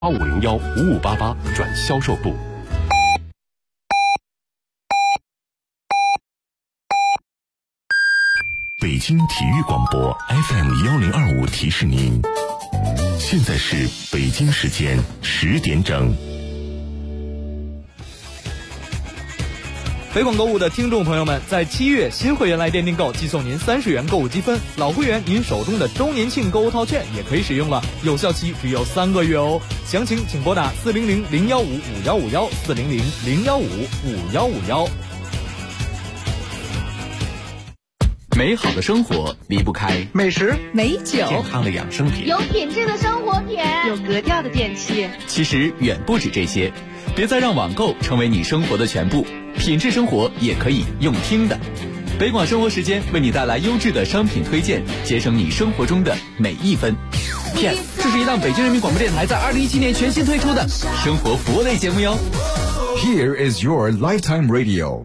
85015588转销售部。北京体育广播 FM1025提示您，现在是北京时间10点整。 北广购物的听众朋友们，在7月新会员来电订购即送您30元购物积分，老会员您手中的周年庆购物套券也可以使用了，有效期只有3个月哦。详情请拨打400-015-5151，400-015-5151。 美好的生活离不开美食、 美酒、 健康的养生品， 有品质的生活品， 有格调的电器。 其实远不止这些，别再让网购成为你生活的全部，品质生活也可以用听的。北广生活时间为你带来优质的商品推荐，节省你生活中的每一分。Yes， 这是一档北京人民广播电台在2017年全新推出的生活服务类节目哟。 Here is your lifetime radio。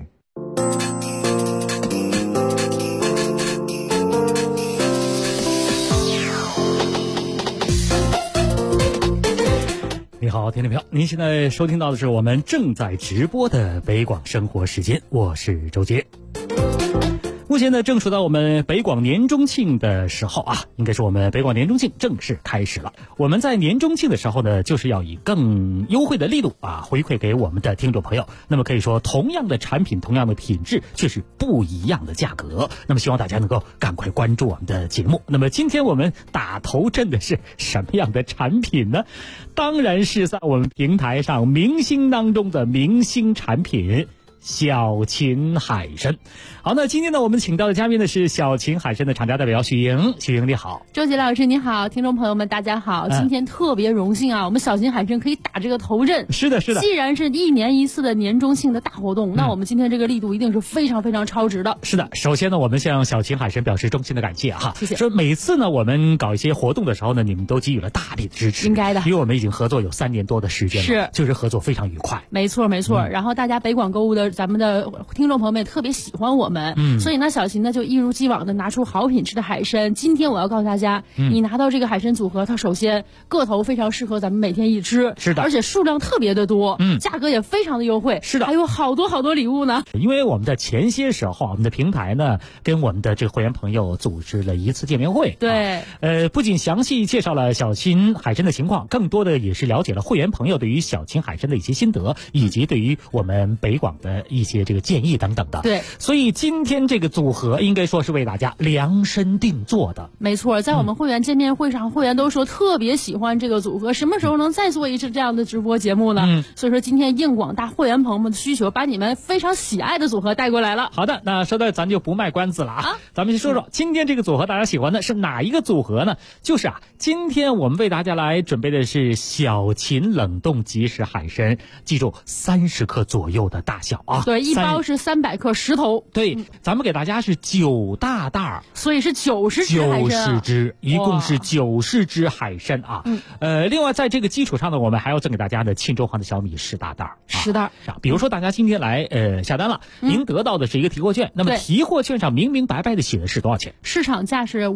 你好，听众朋友，您现在收听到的是我们正在直播的北广生活时间，我是周杰。目前呢，正处到我们北广年中庆的时候啊，应该是我们北广年中庆正式开始了。我们在年中庆的时候呢，就是要以更优惠的力度啊，回馈给我们的听众朋友。那么可以说，同样的产品，同样的品质，却是不一样的价格。那么希望大家能够赶快关注我们的节目。那么今天我们打头阵的是什么样的产品呢？当然是在我们平台上明星当中的明星产品。小秦海参。好，那今天呢，我们请到的嘉宾呢是小秦海参的厂家代表许莹。许莹你好。 周杰老师你好，听众朋友们大家好。今天特别荣幸啊，我们小秦海参可以打这个头阵。 是的，是的。 既然是1年1次的年中庆的大活动，那我们今天这个力度一定是非常非常超值的。 是的，首先呢，我们向小秦海参表示衷心的感谢哈。 谢谢。 说每次呢，我们搞一些活动的时候呢，你们都给予了大力的支持。 应该的， 因为我们已经合作有3年多的时间了， 是， 就是合作非常愉快。 没错，没错。然后大家北广购物的咱们的听众朋友们也特别喜欢我们，所以呢，小秦呢就一如既往的拿出好品质的海参。今天我要告诉大家，你拿到这个海参组合，它首先个头非常适合咱们每天一吃， 是的， 而且数量特别的多，价格也非常的优惠， 是的， 还有好多好多礼物呢。 因为我们的前些时候，我们的平台呢跟我们的这个会员朋友组织了一次见面会， 对， 不仅详细介绍了小秦海参的情况，更多的也是了解了会员朋友对于小秦海参的一些心得，以及对于我们北广的一些这个建议等等的。 对， 所以今天这个组合应该说是为大家量身定做的。 没错，在我们会员见面会上，会员都说特别喜欢这个组合，什么时候能再做一次这样的直播节目呢？所以说今天应广大会员朋友们的需求，把你们非常喜爱的组合带过来了。 好的，那说到咱就不卖关子了啊，咱们先说说今天这个组合大家喜欢的是哪一个组合呢？就是今天我们为大家来准备的是小秦冷冻即食海参，记住30克左右的大小啊。 对，一包是300克10头。 对，咱们给大家是9大袋， 所以是90只海参，90 只，一共是90只海参啊。另外在这个基础上呢，我们还要赠给大家的庆州黄的小米10大袋 ，10袋。 比如说大家今天来下单了，您得到的是一个提货券，那么提货券上明明白白的写的是多少钱？ 市场价是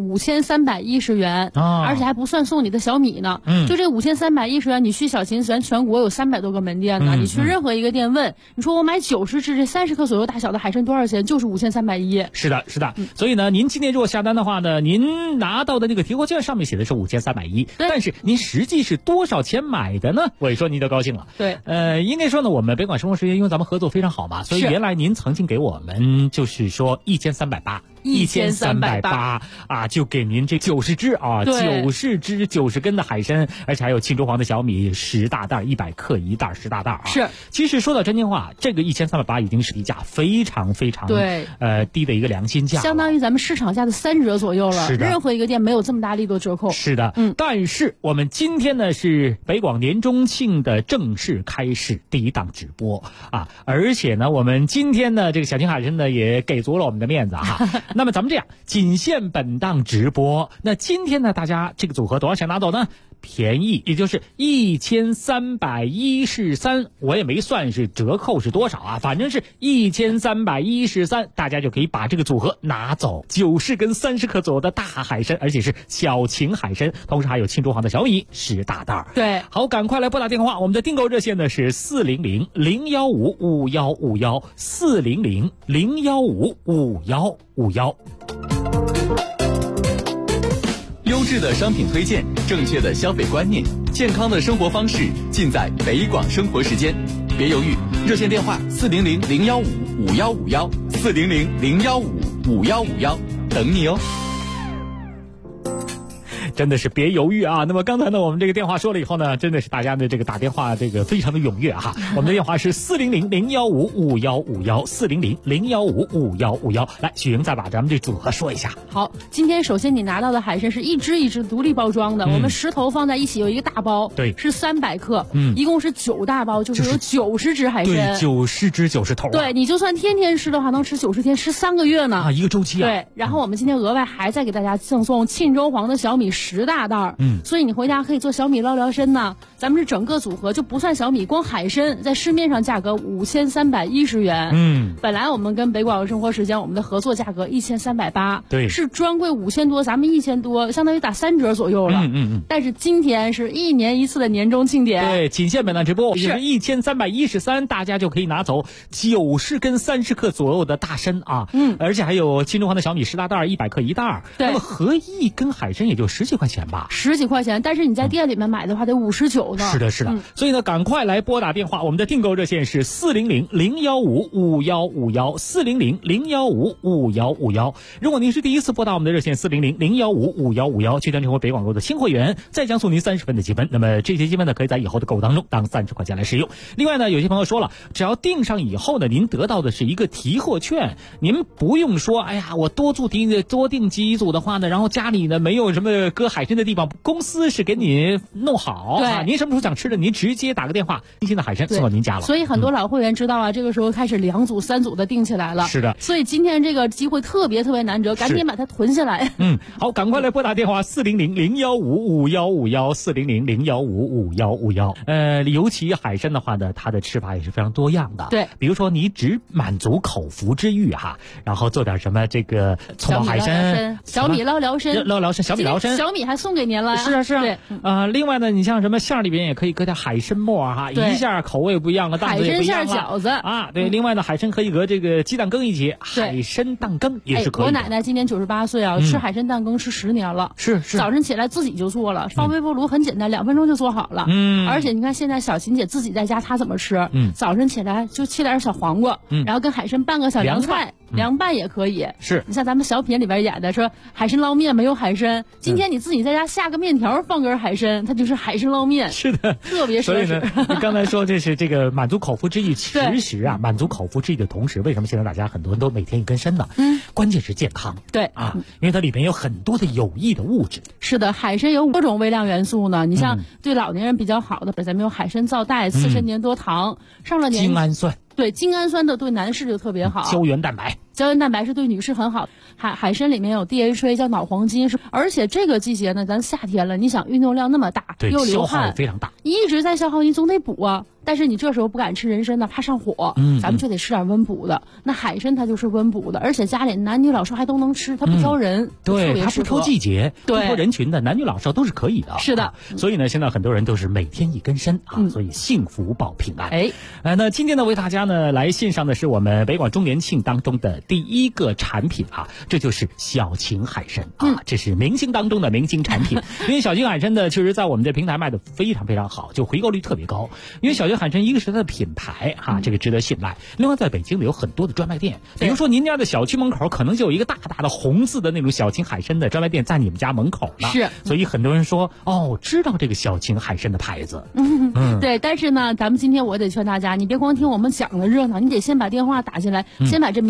5310元，而且还不算送你的小米呢。就这5310元，你去小秦咱全国有300多个门店呢，你去任何一个店问，你说我买90只这30克左右大小的海参多少钱？就是5310。 是的，是的。所以呢，您今天如果下单的话呢，您拿到的那个提货券上面写的是5310，但是您实际是多少钱买的呢？我一说您就高兴了。 对， 应该说呢，我们北广生活时间因为咱们合作非常好嘛，所以原来您曾经给我们就是说1380啊，就给您这90只啊，90只90根的海参，而且还有庆州黄的小米10大袋，100克一袋，10大袋啊。 是， 其实说到真心话，这个1380已经是低价非常非常低的一个良心价， 相当于咱们市场价的3折左右了。 是的， 任何一个店没有这么大力度折扣。 是的，但是我们今天呢是北广年中庆的正式开始第一档直播啊，而且呢我们今天呢这个小秦海参呢也给足了我们的面子哈。那么咱们这样，仅限本档直播。那今天呢大家这个组合多少钱拿走呢便宜，也就是1313，我也没算是折扣是多少啊，反正是1313，大家就可以把这个组合拿走，90根30克左右的大海参，而且是小型海参，同时还有庆州行的小米10大袋。 对， 好，赶快来拨打电话，我们的订购热线呢是400-015-5151，400-015-5151。 优质的商品推荐，正确的消费观念，健康的生活方式，尽在北广生活时间。别犹豫，热线电话400-015-5151，400-015-5151，等你哦。 真的是别犹豫啊！那么刚才呢，我们这个电话说了以后呢，真的是大家的这个打电话这个非常的踊跃啊！我们的电话是400-015-5151，400-015-5151。来，许莹再把咱们这组合说一下。 好，今天首先你拿到的海参是一只一只独立包装的，我们10头放在一起有一个大包， 对， 是300克，一共是9大包，就是有90只海参， 对，90只90头、啊。 对，你就算天天吃的话，能吃90天，吃3个月呢啊，一个周期啊。 对，然后我们今天额外还再给大家赠送庆州黄的小米10大袋，所以你回家可以做小米捞聊参呢。咱们是整个组合就不算小米，光海参在市面上价格5310元，本来我们跟北广生活时间我们的合作价格1380， 对， 是专柜5000多，咱们1000多，相当于打3折左右了，但是今天是1年1次的年终庆典， 对，仅限本档直播，也是1313，大家就可以拿走90根30克左右的大参啊，而且还有庆州黄的小米10大袋，100克1袋， 对， 那么合一根海参也就10几块钱吧 ，10几块钱，但是你在店里面买的话得59呢。 是的，是的，所以呢，赶快来拨打电话，我们的订购热线是400-015-5151，400-015-5151。如果您是第一次拨打我们的热线400-015-5151，去登成为北广购的新会员，再将送您30分的积分。那么这些积分呢，可以在以后的购物当中当30块钱来使用。另外呢，有些朋友说了，只要订上以后呢，您得到的是一个提货券，您不用说，哎呀，我多订几组的话呢，然后家里呢没有什么搁海参的地方，公司是给你弄好啊，您什么时候想吃的，您直接打个电话，新鲜的海参送到您家了。 所以很多老会员知道啊，这个时候开始2组3组的订起来了。 是的， 所以今天这个机会特别难得，赶紧把它囤下来。 好，赶快来拨打电话400-015-5151，400-015-5151。尤其海参的话呢，它的吃法也是非常多样的。 对， 比如说你只满足口腹之欲哈，然后做点什么这个葱爆海参、 小米捞聊参、 小米捞参， 小米还送给您了。 是啊。 对， 另外呢，你像什么馅里边也可以搁点海参末哈，一下口味不一样了，档次也不一样了。 海参馅饺子啊，对。另外呢，海参可以和这个鸡蛋羹一起，海参蛋羹也是可以的。 我奶奶今年98岁啊，吃海参蛋羹吃10年了。 是。 早晨起来自己就做了，放微波炉很简单，2分钟就做好了。而且你看现在小琴姐自己在家，她怎么吃？早晨起来就切点小黄瓜，然后跟海参拌个小凉菜，凉拌也可以。 是。 你像咱们小品里边演的说海参捞面没有海参，今天你自己在家下个面条，放根海参，它就是海参捞面。 是的， 特别所以呢，你刚才说这是这个满足口腹之欲，其实啊，满足口腹之欲的同时，为什么现在大家很多人都每天一根参呢？关键是健康。 对啊，因为它里面有很多的有益的物质。 是的，海参有多种微量元素呢。你像对老年人比较好的，咱们有海参皂苷、刺参粘多糖，上了年纪精氨酸。 对，精氨酸的对男士就特别好。 胶原蛋白是对女士很好。海参里面有 DHA 叫脑黄金，而且这个季节呢，咱夏天了，你想运动量那么大，又流汗， 消耗也非常大， 一直在消耗，你总得补啊。但是你这时候不敢吃人参呢，怕上火，咱们就得吃点温补的。那海参它就是温补的，而且家里男女老少还都能吃，它不挑人， 对，它不挑季节，不挑人群的，男女老少都是可以的。 是的， 所以呢，现在很多人都是每天一根参啊，所以幸福保平安。那今天呢，为大家呢来献上的是我们北广周年庆当中的第一个产品啊，这就是小秦海参啊，这是明星当中的明星产品。因为小秦海参呢，确实在我们这平台卖的非常非常好，就回购率特别高。因为小秦海参一个是它的品牌哈，这个值得信赖。另外，在北京呢有很多的专卖店，比如说您家的小区门口可能就有一个大大的红字的那种小秦海参的专卖店在你们家门口呢。 是， 所以很多人说知道这个小秦海参的牌子。 对，但是呢，咱们今天我得劝大家，你别光听我们讲的热闹，你得先把电话打进来，先把这名额给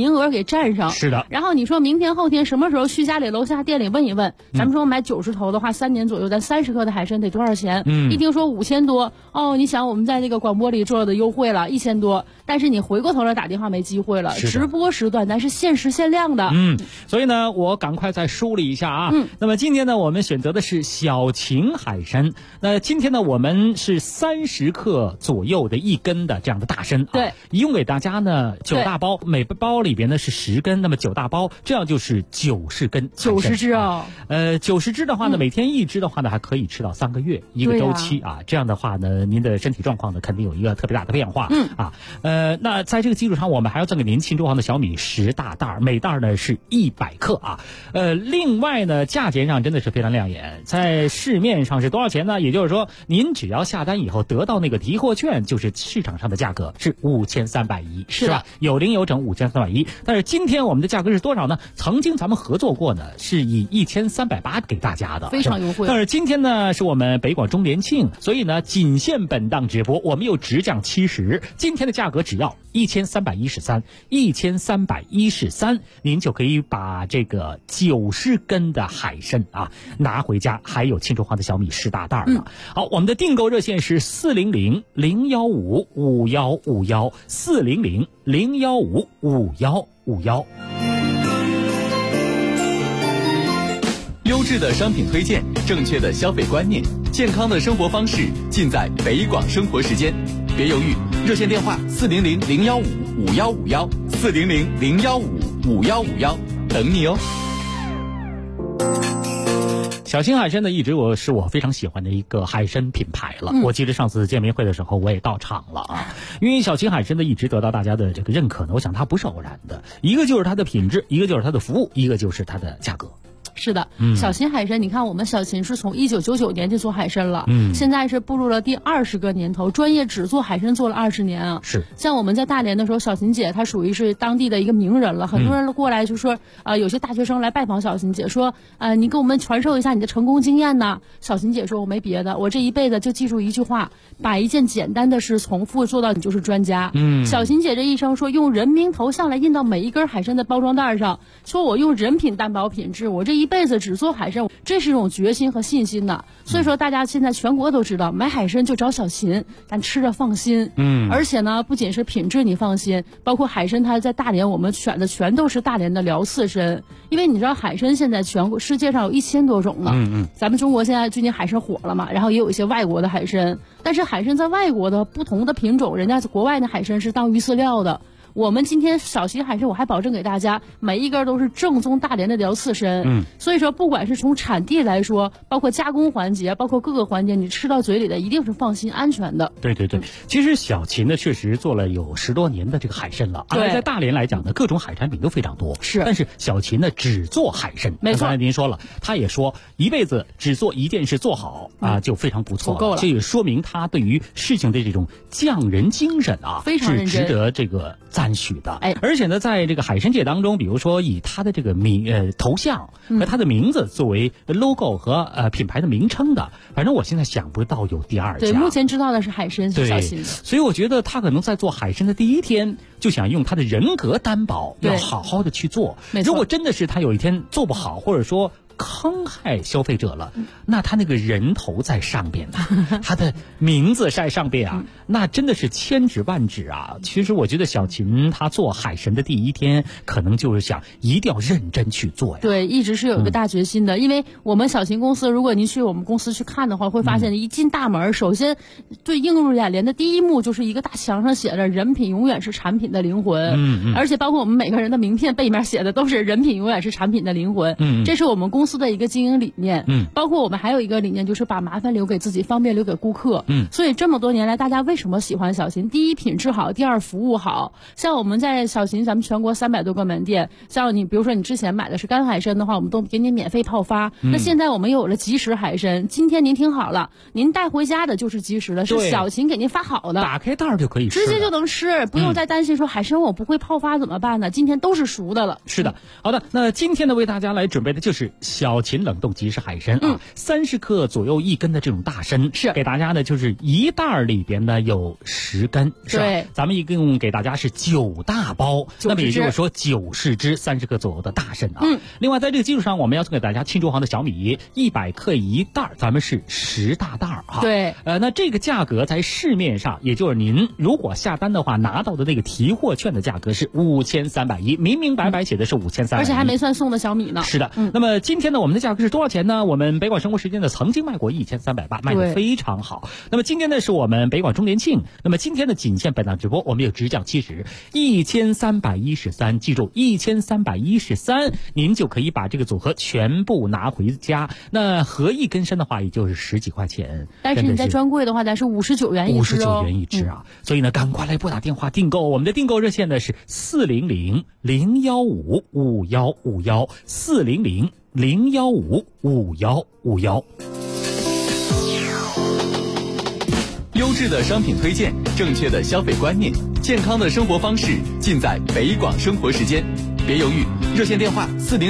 占上。 是的。 然后你说明天后天什么时候去家里楼下店里问一问，咱们说买90头的话，3年左右，咱30克的海参得多少钱？一听说5000多，哦，你想我们在这个广播里做的优惠了1000多，但是你回过头来打电话没机会了，直播时段咱是限时限量的。 所以呢，我赶快再梳理一下啊。那么今天呢，我们选择的是小秦海参。那今天呢，我们是30克左右的1根的这样的大参。 对， 一共给大家呢9大包，每包里边呢是10根，那么9大包，这样就是90根。 90只啊 ，90只的话呢，每天1只的话呢，还可以吃到3个月一个周期啊。这样的话呢，您的身体状况呢，肯定有一个特别大的变化。那在这个基础上，我们还要赠给您庆州行的小米10大袋，每袋呢是100克啊。另外呢，价钱上真的是非常亮眼，在市面上是多少钱呢？也就是说，您只要下单以后得到那个提货券，就是市场上的价格是5310，是吧？有零有整5310。但是今天我们的价格是多少呢？曾经咱们合作过呢，是以1380给大家的， 非常优惠。 但是今天呢，是我们北广周年庆，所以呢，仅限本档直播，我们又直降70，今天的价格只要1313，您就可以把这个90根的海参啊拿回家，还有庆州行的小米10大袋呢。好，我们的订购热线是400-015-5151，400-015-5151。 优质的商品推荐，正确的消费观念，健康的生活方式，尽在北广生活时间。别犹豫，热线电话400-015-5151，400-015-5151，等你哦。 小秦海参呢，一直是我非常喜欢的一个海参品牌了。我记得上次见面会的时候，我也到场了啊。因为小秦海参呢，一直得到大家的这个认可呢，我想它不是偶然的，一个就是它的品质，一个就是它的服务，一个就是它的价格。 是的，小秦海参，你看我们小秦是从1999年就做海参了，现在是步入了第20个年头，专业只做海参做了20年啊。 是， 像我们在大连的时候，小秦姐她属于是当地的一个名人了，很多人过来就说，有些大学生来拜访小秦姐，说，你给我们传授一下你的成功经验呢。小秦姐说，我没别的，我这一辈子就记住一句话，把一件简单的事重复做到你就是专家。小秦姐这一生说，用人名头像来印到每一根海参的包装袋上，说我用人品担保品质，我这一辈子只做海参，这是一种决心和信心呐。所以说大家现在全国都知道，买海参就找小秦，咱吃着放心。而且呢，不仅是品质你放心，包括海参它在大连我们选的全都是大连的辽刺参，因为你知道海参现在全国世界上有1000多种呢。咱们中国现在最近海参火了嘛，然后也有一些外国的海参，但是海参在外国的不同的品种，人家国外的海参是当鱼饲料的。我们今天小秦海参，我还保证给大家每一根都是正宗大连的辽刺参。所以说不管是从产地来说，包括加工环节，包括各个环节，你吃到嘴里的一定是放心安全的。 对，其实小秦呢确实做了有10多年的这个海参了，而在大连来讲呢，各种海产品都非常多。是，但是小秦呢只做海参。没错，刚才您说了，他也说一辈子只做一件事做好啊，就非常不错了，够了。这也说明他对于事情的这种匠人精神啊， 非常认真， 是值得这个赞许的。而且呢，在这个海参界当中，比如说以他的这个头像和他的名字作为 logo 和品牌的名称的，反正我现在想不到有第二家。 对，目前知道的是海参是小秦的。 所以我觉得他可能在做海参的第一天就想用他的人格担保，要好好的去做。如果真的是他有一天做不好，或者说坑害消费者了，那他那个人头在上边呢，他的名字在上边啊，那真的是千指万指啊。其实我觉得小秦他做海参的第一天，可能就是想一定要认真去做呀。 对，一直是有一个大决心的。因为我们小秦公司，如果您去我们公司去看的话，会发现一进大门，首先对映入眼帘的第一幕就是一个大墙上写着"人品永远是产品的灵魂"。而且包括我们每个人的名片背面写的都是"人品永远是产品的灵魂"。这是我们公司的一个经营理念。包括我们还有一个理念，就是把麻烦留给自己，方便留给顾客。所以这么多年来，大家为什么喜欢小秦？第一，品质好；第二，服务好。像我们在小秦，咱们全国300多个门店，像你比如说你之前买的是干海参的话，我们都给你免费泡发。那现在我们有了即食海参，今天您听好了，您带回家的就是即食的，是小秦给您发好的， 打开袋就可以吃， 直接就能吃，不用再担心说海参我不会泡发怎么办呢？今天都是熟的了。 是的，好的，那今天呢为大家来准备的就是小秦冷冻即食海参啊，30克左右1根的这种大参， 是给大家呢就是一袋里边呢有10根，是吧？ 对， 咱们一共给大家是9大包，那么也就是说90只30克左右的大参啊。另外在这个基础上，我们要送给大家庆州行的小米100克一袋，咱们是10大袋啊。 对， 那这个价格在市面上，也就是您如果下单的话，拿到的那个提货券的价格是5310，明明白白写的是5310， 而且还没算送的小米呢。 是的，那么今天呢，我们的价格是多少钱呢？我们北广生活时间呢曾经卖过1380，卖得非常好。那么今天呢是我们北广周年庆，那么今天的仅限本档直播，我们有直降70 1313，记住1313，您就可以把这个组合全部拿回家。那合一根参的话，也就是10几块钱， 但是你在专柜的话，咱是59元一只 59元一只啊。所以呢，赶快来拨打电话订购，我们的订购热线呢是400-015-5151，400-015-5151。 优质的商品推荐，正确的消费观念，健康的生活方式，尽在北广生活时间。别犹豫，热线电话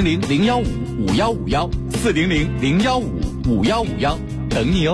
400-015-5151，400-015-5151，等你哦。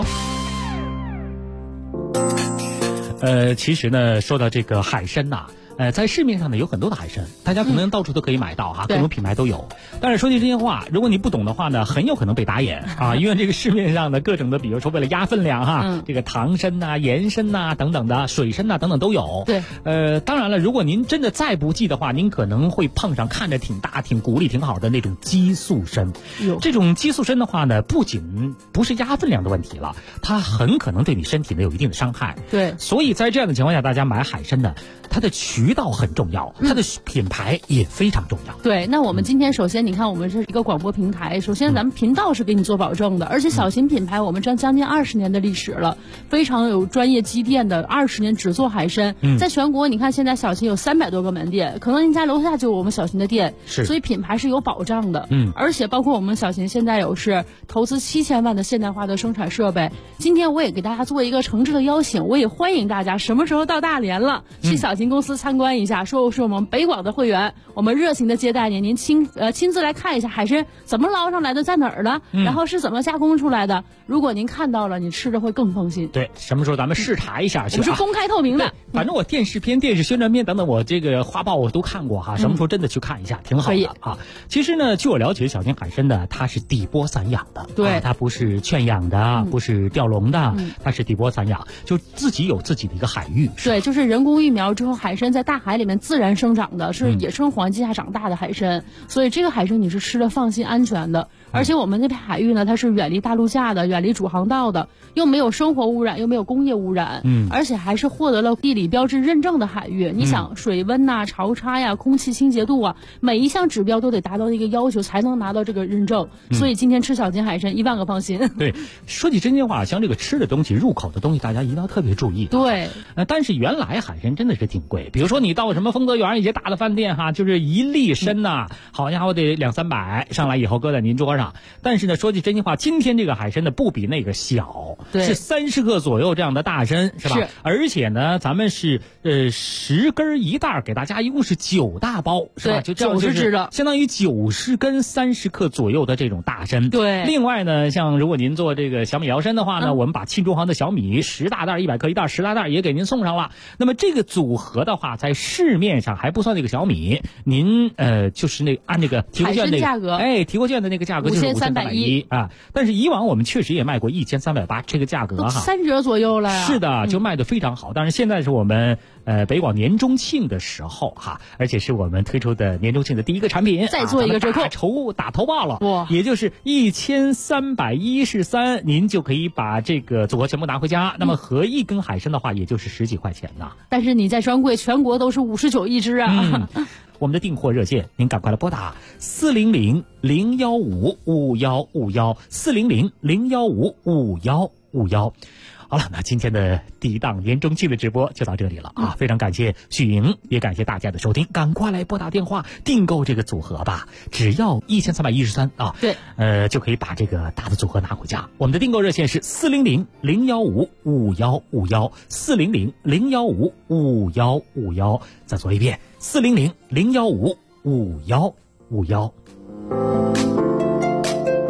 其实呢，说到这个海参呐，在市面上呢有很多的海参，大家可能到处都可以买到哈，各种品牌都有。但是说句真心话，如果你不懂的话呢，很有可能被打眼啊，因为这个市面上的各种的，比如说为了压分量哈，这个糖参呐、盐参呐等等的，水参呐等等都有。 对， 当然了，如果您真的再不济的话，您可能会碰上看着挺大、挺骨力挺好的那种激素参。这种激素参的话呢，不仅不是压分量的问题了，它很可能对你身体呢有一定的伤害。 对， 所以在这样的情况下，大家买海参呢，它的渠道很重要，它的品牌也非常重要。 对，那我们今天首先你看，我们是一个广播平台，首先咱们频道是给你做保证的，而且小秦品牌我们将近20年的历史了，非常有专业积淀的，20年只做海参，在全国你看现在小秦有300多个门店，可能您家楼下就有我们小秦的店，所以品牌是有保障的。而且包括我们小秦现在有是投资7000万的现代化的生产设备。今天我也给大家做一个诚挚的邀请，我也欢迎大家什么时候到大连了，去小秦公司参观一下，说是我们北广的会员，我们热情的接待您，您亲自来看一下海参怎么捞上来的，在哪儿的，然后是怎么加工出来的。如果您看到了，你吃着会更放心。 对，什么时候咱们视察一下去？ 我是公开透明的， 反正我电视片、电视宣传片等等，我这个花报我都看过哈。什么时候真的去看一下，挺好的啊。其实呢，据我了解，小秦海参呢，它是底波散养的， 对， 它不是圈养的，不是钓笼的，它是底波散养，就自己有自己的一个海域。 对，就是人工育苗之后，海参在大海里面自然生长的，是野生环境下长大的海参，所以这个海参你是吃的放心安全的。而且我们那片海域呢，它是远离大陆架的，远离主航道的，又没有生活污染，又没有工业污染，而且还是获得了地理标志认证的海域。你想水温呐、潮差呀、空气清洁度啊，每一项指标都得达到一个要求才能拿到这个认证。所以今天吃小秦海参1万个放心。 对，说起真心话，像这个吃的东西、入口的东西，大家一定要特别注意。 对， 但是原来海参真的是挺贵，比如说你到什么丰泽园一些大的饭店哈，就是一粒参呐，好家伙得200-300，上来以后搁在您桌上。但是呢，说句真心话，今天这个海参呢不比那个小，是30克左右这样的大参，是吧？是。而且呢，咱们是10根一袋，给大家一共是9大包，是吧？就 90只的， 相当于90根30克左右的这种大参。 对。 另外呢，像如果您做这个小米辽参的话呢，我们把庆州行的小米10大袋100克一袋10大袋也给您送上了。那么这个组合的话，在市面上还不算那个小米，您就是那按这个提货券的价格， 提货券的那个价格就是5310啊。但是以往我们确实也卖过1380，这个价格哈 3折左右了呀。 是的，就卖得非常好。但是现在是我们北广年中庆的时候哈，而且是我们推出的年中庆的第一个产品， 再做一个折扣， 打头报了， 哇， 也就是1313，您就可以把这个组合全部拿回家。那么合一根海参的话，也就是10几块钱呐。 但是你在专柜全国都是59一只啊。 我们的订货热线，您赶快来拨打400-015-5151，400-015-5151。好了，那今天的第一档年中庆的直播就到这里了啊！非常感谢许莹，也感谢大家的收听，赶快来拨打电话订购这个组合吧，只要1313啊！ 对， 就可以把这个大的组合拿回家。我们的订购热线是400-015-5151，400-015-5151。再说一遍，400-015-5151。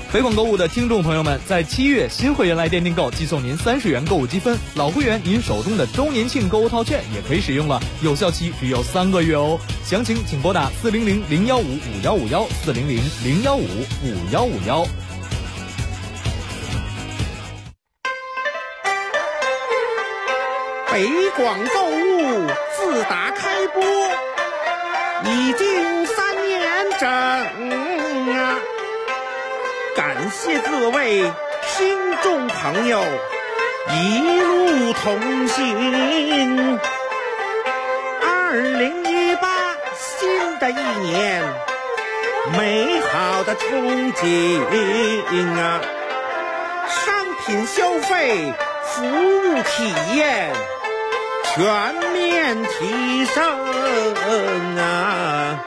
北广购物的听众朋友们，在7月新会员来电订购，寄送您30元购物积分；老会员您手中的周年庆购物套券也可以使用了，有效期只有3个月哦。详情请拨打400-015-5151，400-015-5151。 北广购物自打开播已经3年整啊！感谢各位听众朋友一路同行。2018新的一年，美好的憧憬啊！商品消费，服务体验全面提升啊！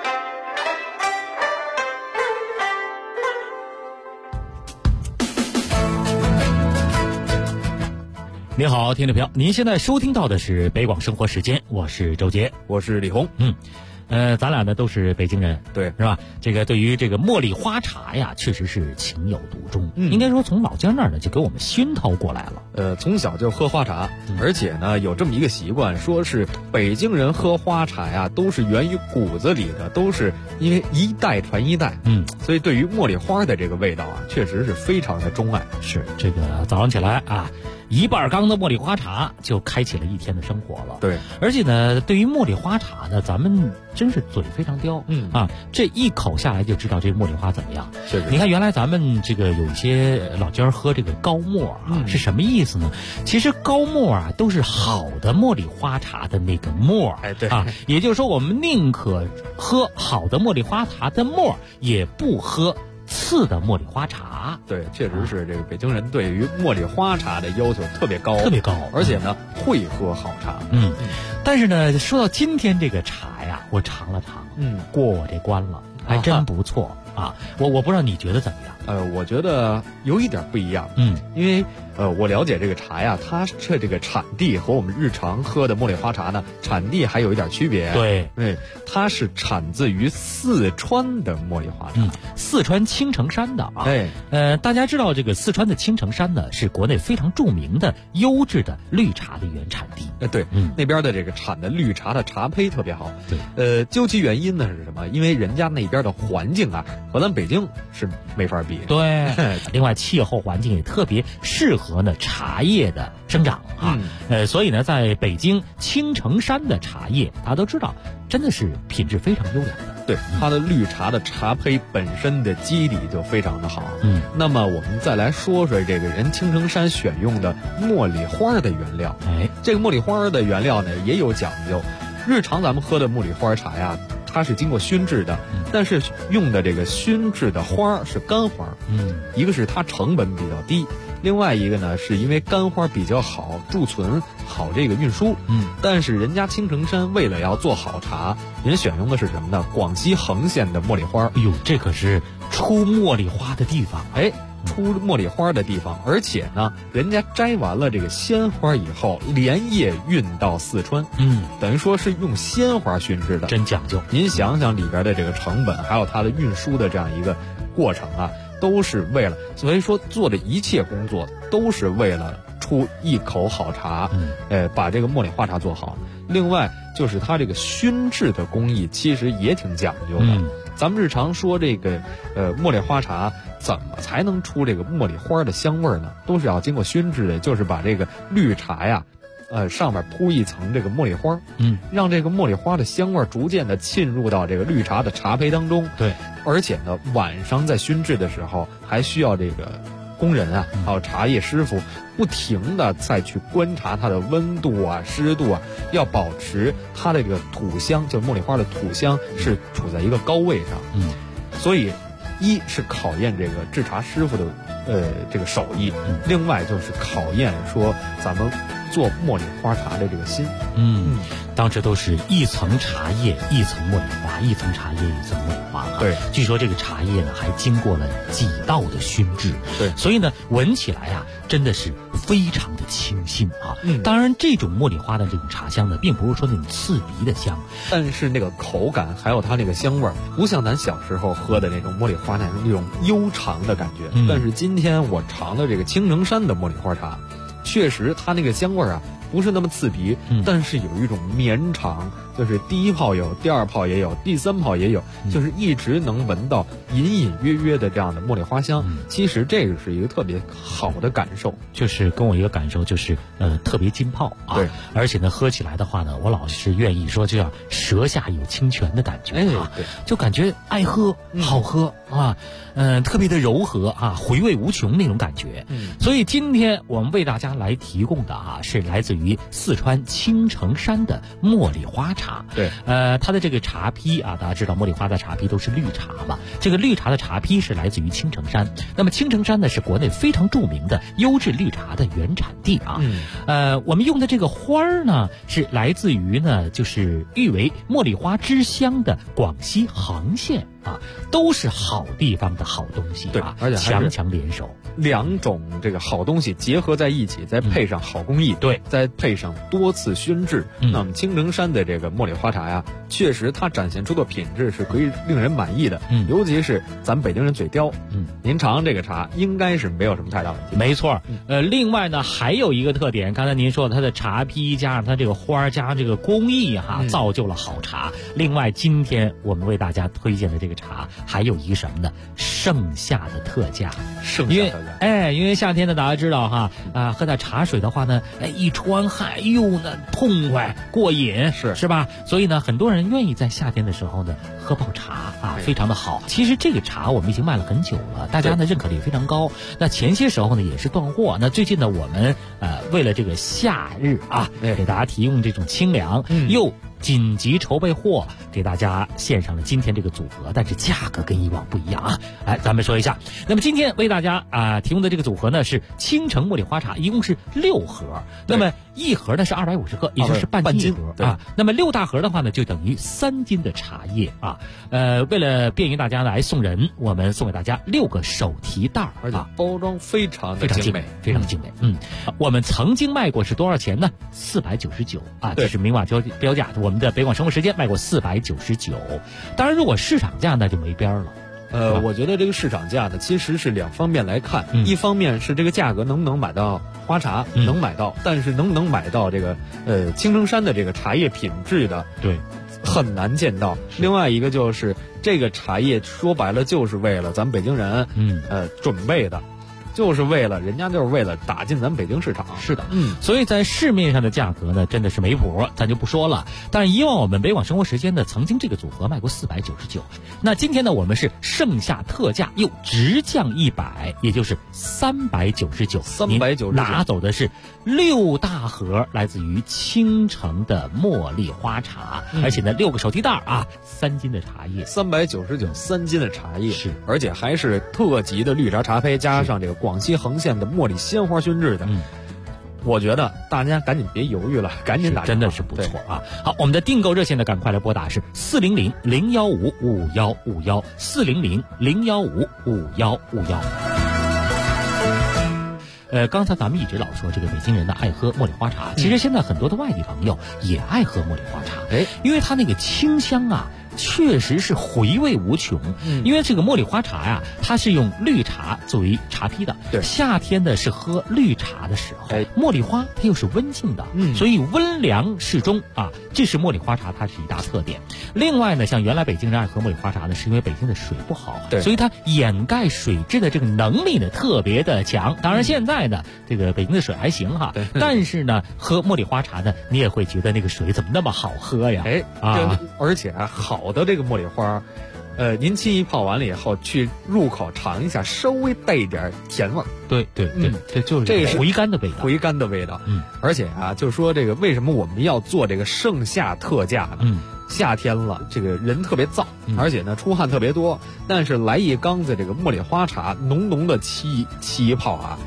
您好，听众朋友，您现在收听到的是北广生活时间，我是周杰， 我是李红。 咱俩呢都是北京人， 对， 是吧？这个对于这个茉莉花茶呀，确实是情有独钟。应该说从老家那儿呢就给我们熏陶过来了。 从小就喝花茶，而且呢有这么一个习惯，说是北京人喝花茶呀，都是源于骨子里的，都是因为一代传一代。所以对于茉莉花的这个味道啊，确实是非常的钟爱。 是这个早上起来啊，1半缸的茉莉花茶就开启了一天的生活了。 对， 而且呢，对于茉莉花茶呢，咱们真是嘴非常刁。这一口下来就知道这个茉莉花怎么样。 是， 你看原来咱们这个有一些老家喝这个高沫啊，是什么意思呢？其实高沫啊都是好的茉莉花茶的那个沫。 对啊，也就是说我们宁可喝好的茉莉花茶的沫，也不喝次的茉莉花茶。 对，确实是这个北京人对于茉莉花茶的要求特别高，而且呢会喝好茶。 但是呢，说到今天这个茶呀，我尝了尝，过我这关了，还真不错啊。我不知道你觉得怎么样？ 我觉得有一点不一样。因为我了解这个茶呀，它这个产地和我们日常喝的茉莉花茶呢，产地还有一点区别。 对， 它是产自于四川的茉莉花茶， 四川青城山的啊。 对， 大家知道这个四川的青城山呢，是国内非常著名的优质的绿茶的原产地。 对，那边的这个产的绿茶的茶胚特别好。 对， 究其原因呢是什么？因为人家那边的环境啊，和咱北京是没法比。 对，另外气候环境也特别适合呢茶叶的生长啊。所以呢，在北京青城山的茶叶，大家都知道，真的是品质非常优良的。 对，它的绿茶的茶胚本身的基底就非常的好。那么我们再来说说这个人青城山选用的茉莉花的原料。这个茉莉花的原料呢也有讲究。日常咱们喝的茉莉花茶呀，它是经过熏制的，但是用的这个熏制的花是干花。一个是它成本比较低，另外一个呢是因为干花比较好贮存，好这个运输。但是人家青城山为了要做好茶，人选用的是什么呢？广西横县的茉莉花。 这可是出茉莉花的地方。 出茉莉花的地方，而且呢，人家摘完了这个鲜花以后，连夜运到四川。等于说是用鲜花熏制的， 真讲究。 您想想里边的这个成本，还有它的运输的这样一个过程啊，都是为了，所以说做的一切工作都是为了出一口好茶。把这个茉莉花茶做好。另外就是它这个熏制的工艺，其实也挺讲究的。咱们日常说这个茉莉花茶怎么才能出这个茉莉花的香味呢？都是要经过熏制的，就是把这个绿茶呀，上面铺一层这个茉莉花，让这个茉莉花的香味逐渐的浸入到这个绿茶的茶胚当中。 对， 而且呢，晚上在熏制的时候，还需要这个工人啊，还有茶叶师傅不停的再去观察它的温度啊、湿度啊，要保持它的这个土香，就是茉莉花的土香是处在一个高位上。所以一是考验这个制茶师傅的这个手艺，另外就是考验说咱们做茉莉花茶的这个心。 当时都是一层茶叶一层茉莉花，一层茶叶一层茉莉花啊。 对， 据说这个茶叶呢还经过了几道的熏制， 对， 所以呢闻起来啊真的是非常的清新啊。当然这种茉莉花的这种茶香呢，并不是说那种刺鼻的香， 但是那个口感还有它那个香味儿，不像咱小时候喝的那种茉莉花那种悠长的感觉。但是今天我尝的这个青城山的茉莉花茶，确实它那个香味儿啊不是那么刺鼻，但是有一种绵长，就是第一泡有，第二泡也有，第三泡也有，就是一直能闻到隐隐约约的这样的茉莉花香。其实这个是一个特别好的感受， 就是跟我一个感受就是特别浸泡啊。 对， 而且呢喝起来的话呢，我老是愿意说就像舌下有清泉的感觉啊， 对， 就感觉爱喝好喝啊，特别的柔和啊，回味无穷那种感觉。所以今天我们为大家来提供的啊是来自于四川青城山的茉莉花茶。 对， 它的这个茶坯啊，大家知道茉莉花的茶坯都是绿茶嘛，这个绿茶的茶坯是来自于青城山。那么青城山呢是国内非常著名的优质绿茶的原产地啊。我们用的这个花儿呢是来自于呢就是誉为茉莉花之乡的广西杭县啊，都是好地方的好东西啊。 对，而且强强联手， 两种这个好东西结合在一起，再配上好工艺， 对， 再配上多次熏制，那么青城山的这个茉莉花茶呀，确实它展现出的品质是可以令人满意的。尤其是咱北京人嘴刁，您尝这个茶应该是没有什么太大问题。 没错，另外呢还有一个特点，刚才您说它的茶坯加上它这个花加上这个工艺哈，造就了好茶。另外今天我们为大家推荐的这个茶还有一个什么呢？盛夏的特价。因为夏天呢大家知道哈喝点茶水的话呢，一出完汗，那痛快过瘾，是吧？所以呢很多人愿意在夏天的时候呢喝泡茶啊，非常的好。其实这个茶我们已经卖了很久了，大家呢认可率也非常高。那前些时候呢也是断货，那最近呢我们为了这个夏日啊，给大家提供这种清凉，又紧急筹备货，给大家献上了今天这个组合，但是价格跟以往不一样啊。咱们说一下，那么今天为大家提供的这个组合呢是青城茉莉花茶，一共是6盒，那么一盒呢是250克，也就是半斤啊。那么6大盒的话呢就等于3斤的茶叶啊。为了便于大家来送人，我们送给大家6个手提袋， 而且包装非常精美， 非常精美。我们曾经卖过是多少钱呢？499啊，这是明码标价。我们的北广生活时间卖过499，当然如果市场价那就没边了。 我觉得这个市场价呢，其实是2方面来看，一方面是这个价格能不能买到花茶，能买到，但是能不能买到这个青城山的这个茶叶品质的， 对， 很难见到。另外一个就是这个茶叶说白了就是为了咱们北京人准备的。就是为了人家就是为了打进咱北京市场。 是的，所以在市面上的价格呢，真的是没谱，咱就不说了。但是以往我们北广生活时间呢，曾经这个组合卖过499，那今天呢，我们是盛夏特价又直降100，也就是399，拿走的是6大盒来自于青城的茉莉花茶，而且呢6个手提袋啊，3斤的茶叶 ，399 3斤的茶叶， 是， 而且还是特级的绿茶茶胚，加上这个广西横县的茉莉鲜花熏制的。我觉得大家赶紧别犹豫了，赶紧打， 真的是不错啊！好，我们的订购热线呢，赶快来拨打是400-015-5151，400-015-5151。刚才咱们一直老说这个北京人呢爱喝茉莉花茶，其实现在很多的外地朋友也爱喝茉莉花茶，因为它那个清香啊。确实是回味无穷，因为这个茉莉花茶呀，它是用绿茶作为茶坯的。 对， 夏天呢是喝绿茶的时候，茉莉花它又是温性的，所以温凉适中啊，这是茉莉花茶它是一大特点。另外呢，像原来北京人爱喝茉莉花茶呢，是因为北京的水不好，所以它掩盖水质的这个能力呢特别的强。当然现在呢，这个北京的水还行哈，但是呢，喝茉莉花茶呢，你也会觉得那个水怎么那么好喝呀？ 而且好的这个茉莉花，您沏一泡完了以后，去入口尝一下，稍微带一点甜味儿。 对，这是回甘的味道。 而且啊，就是说这个为什么我们要做这个盛夏特价呢？夏天了，这个人特别燥，而且呢出汗特别多，但是来一缸子这个茉莉花茶，浓浓的沏一泡啊，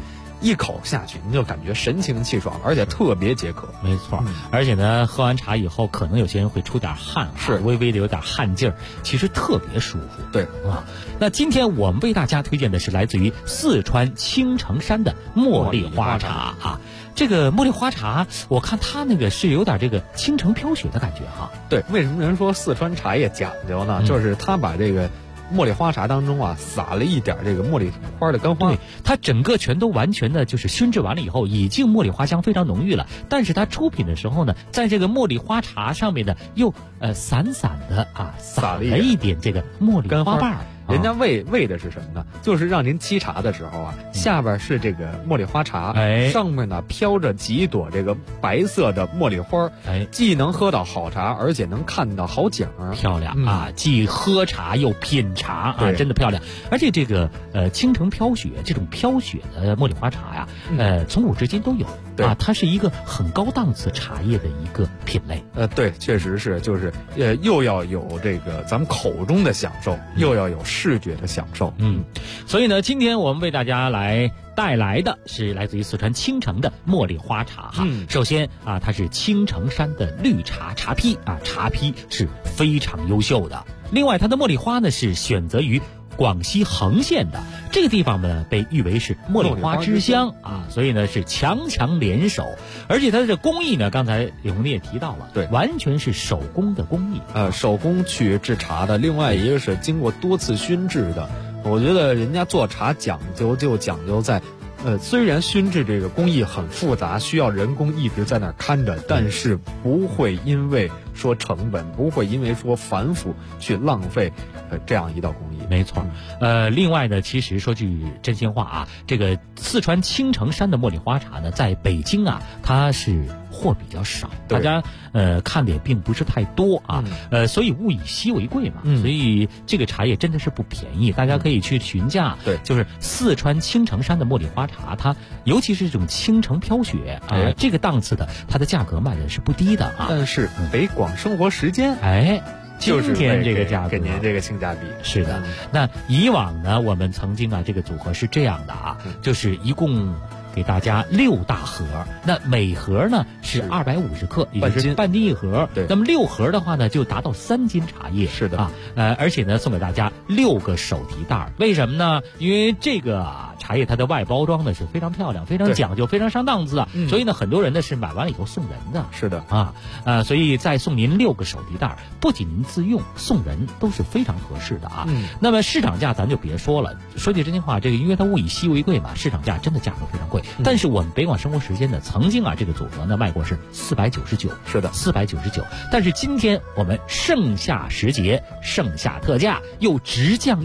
一口下去，您就感觉神清气爽，而且特别解渴。 没错，而且呢，喝完茶以后，可能有些人会出点汗， 是微微的有点汗劲儿，其实特别舒服。 对啊，那今天我们为大家推荐的是来自于四川青城山的茉莉花茶啊。这个茉莉花茶，我看它那个是有点这个倾城飘雪的感觉哈。 对，为什么人说四川茶叶讲究呢？就是它把这个茉莉花茶当中啊，撒了一点这个茉莉花的干花， 对，它整个全都完全的就是熏制完了以后，已经茉莉花香非常浓郁了。但是它出品的时候呢，在这个茉莉花茶上面呢，又散散的啊撒了一点这个茉莉花瓣。 人家为的是什么呢？就是让您沏茶的时候啊，下边是这个茉莉花茶，上面呢飘着几朵这个白色的茉莉花，既能喝到好茶，而且能看到好景儿， 漂亮啊！既喝茶又品茶啊，真的漂亮。而且这个倾城飘雪这种飘雪的茉莉花茶呀，从古至今都有啊，它是一个很高档次茶叶的一个品类。 对，确实是，就是又要有这个咱们口中的享受，又要有视觉的享受。 所以呢，今天我们为大家来带来的是来自于四川青城的茉莉花茶哈。首先啊，它是青城山的绿茶茶坯啊，茶坯是非常优秀的。另外，它的茉莉花呢是选择于广西横县的这个地方呢，被誉为是茉莉花之乡啊，所以呢是强强联手，而且它的工艺呢，刚才李红丽也提到了， 对， 完全是手工的工艺， 手工去制茶的，另外一个是经过多次熏制的。我觉得人家做茶讲究就讲究在，虽然熏制这个工艺很复杂，需要人工一直在那儿看着，但是不会因为说成本，不会因为说繁复去浪费这样一道工艺。 没错，另外呢，其实说句真心话啊，这个四川青城山的茉莉花茶呢，在北京啊，它是货比较少，大家看的也并不是太多啊，所以物以稀为贵嘛，所以这个茶叶真的是不便宜，大家可以去询价。 对， 就是四川青城山的茉莉花茶，它尤其是这种倾城飘雪啊，这个档次的，它的价格卖的是不低的啊。 但是北广生活时间， 今天这个价格给您这个性价比。 是的，那以往呢，我们曾经啊，这个组合是这样的啊，就是一共给大家6大盒，那每盒呢是250克，也就是半斤一盒。 对， 那么6盒的话呢，就达到3斤茶叶。 是的啊，而且呢，送给大家6个手提袋。为什么呢？因为这个茶叶它的外包装呢是非常漂亮、非常讲究、非常上档次的，所以呢，很多人呢是买完了以后送人的。 是的啊，所以再送您6个手提袋，不仅您自用，送人都是非常合适的啊。那么市场价咱就别说了，说句真心话，这个因为它物以稀为贵嘛，市场价真的价格非常贵。但是我们北广生活时间呢，曾经啊这个组合呢卖过是499， 是的 ，499。但是今天我们盛夏时节，盛夏特价又直降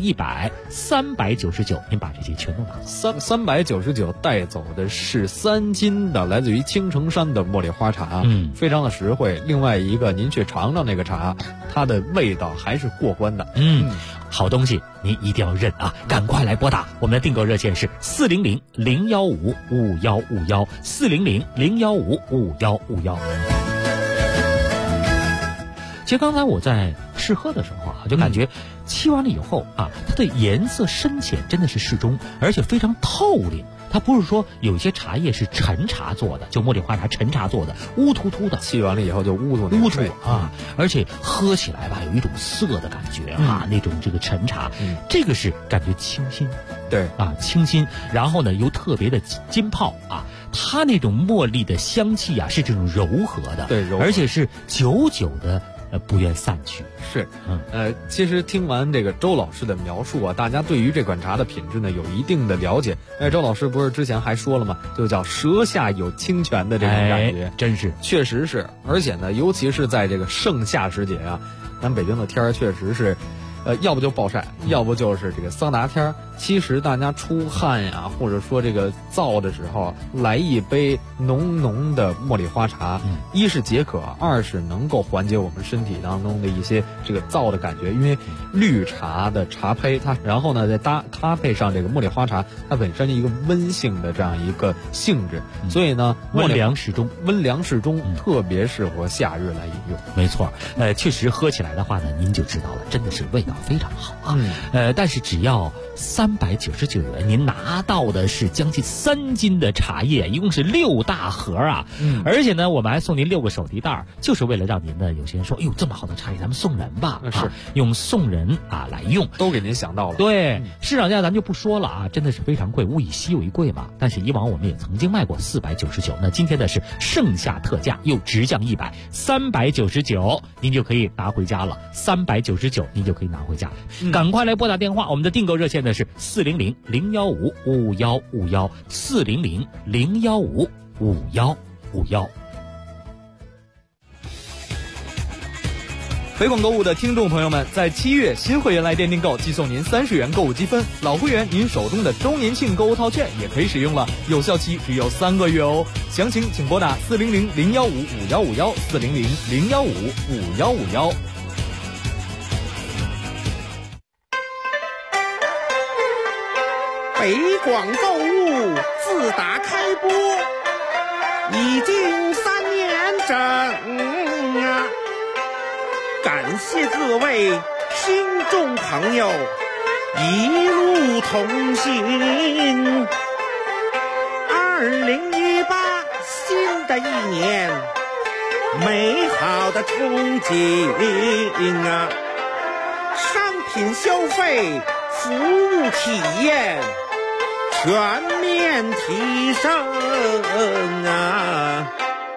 100，399，您把这些全都拿走。 399带走的是3斤的来自于青城山的茉莉花茶，非常的实惠。另外一个，您去尝尝那个茶，它的味道还是过关的。 好东西您一定要认啊！赶快来拨打我们的订购热线是400-015-5151，400-015-5151。其实刚才我在试喝的时候啊，就感觉沏完了以后啊，它的颜色深浅真的是适中，而且非常透亮。它不是说有一些茶叶是陈茶做的，就茉莉花茶陈茶做的，乌突突的， 沏完了以后就乌突啊，而且喝起来吧有一种涩的感觉啊，那种这个陈茶，这个是感觉清新， 对啊，清新，然后呢又特别的浸泡啊，它那种茉莉的香气啊是这种柔和的， 对， 而且是久久的不愿散去。 是，其实听完这个周老师的描述啊，大家对于这款茶的品质呢有一定的了解。周老师不是之前还说了吗？就叫舌下有清泉的这种感觉， 真是， 确实是。而且呢，尤其是在这个盛夏时节啊，咱北京的天儿确实是，要不就暴晒，要不就是这个桑拿天儿。其实大家出汗呀，或者说这个燥的时候，来一杯浓浓的茉莉花茶，一是解渴，二是能够缓解我们身体当中的一些这个燥的感觉。因为绿茶的茶胚，它然后呢再搭配上这个茉莉花茶，它本身一个温性的这样一个性质，所以呢温凉适中， 特别适合夏日来饮用。 没错，确实喝起来的话呢，您就知道了，真的是味道非常好啊。但是只要3 399元，您拿到的是将近3斤的茶叶，一共是6大盒啊。而且呢，我们还送您6个手提袋，就是为了让您呢，有些人说，哎呦，这么好的茶叶，咱们送人吧，用送人来用， 都给您想到了。 对，市场价咱就不说了啊，真的是非常贵，物以稀为贵嘛。但是以往我们也曾经卖过499，那今天的是盛夏特价，又直降100，399您就可以拿回家了，399您就可以拿回家。赶快来拨打电话，我们的订购热线呢是400-015-5151，400-015-5151。 北广购物的听众朋友们，在7月新会员来电订购，即送您30元购物积分；老会员您手中的周年庆购物套券也可以使用了，有效期只有3个月哦。详情请拨打400-015-5151，400-015-5151。 北广购物自打开播已经3年整啊！感谢各位听众朋友一路同行。2018新的一年，美好的憧憬啊！商品消费，服务体验全面提升啊！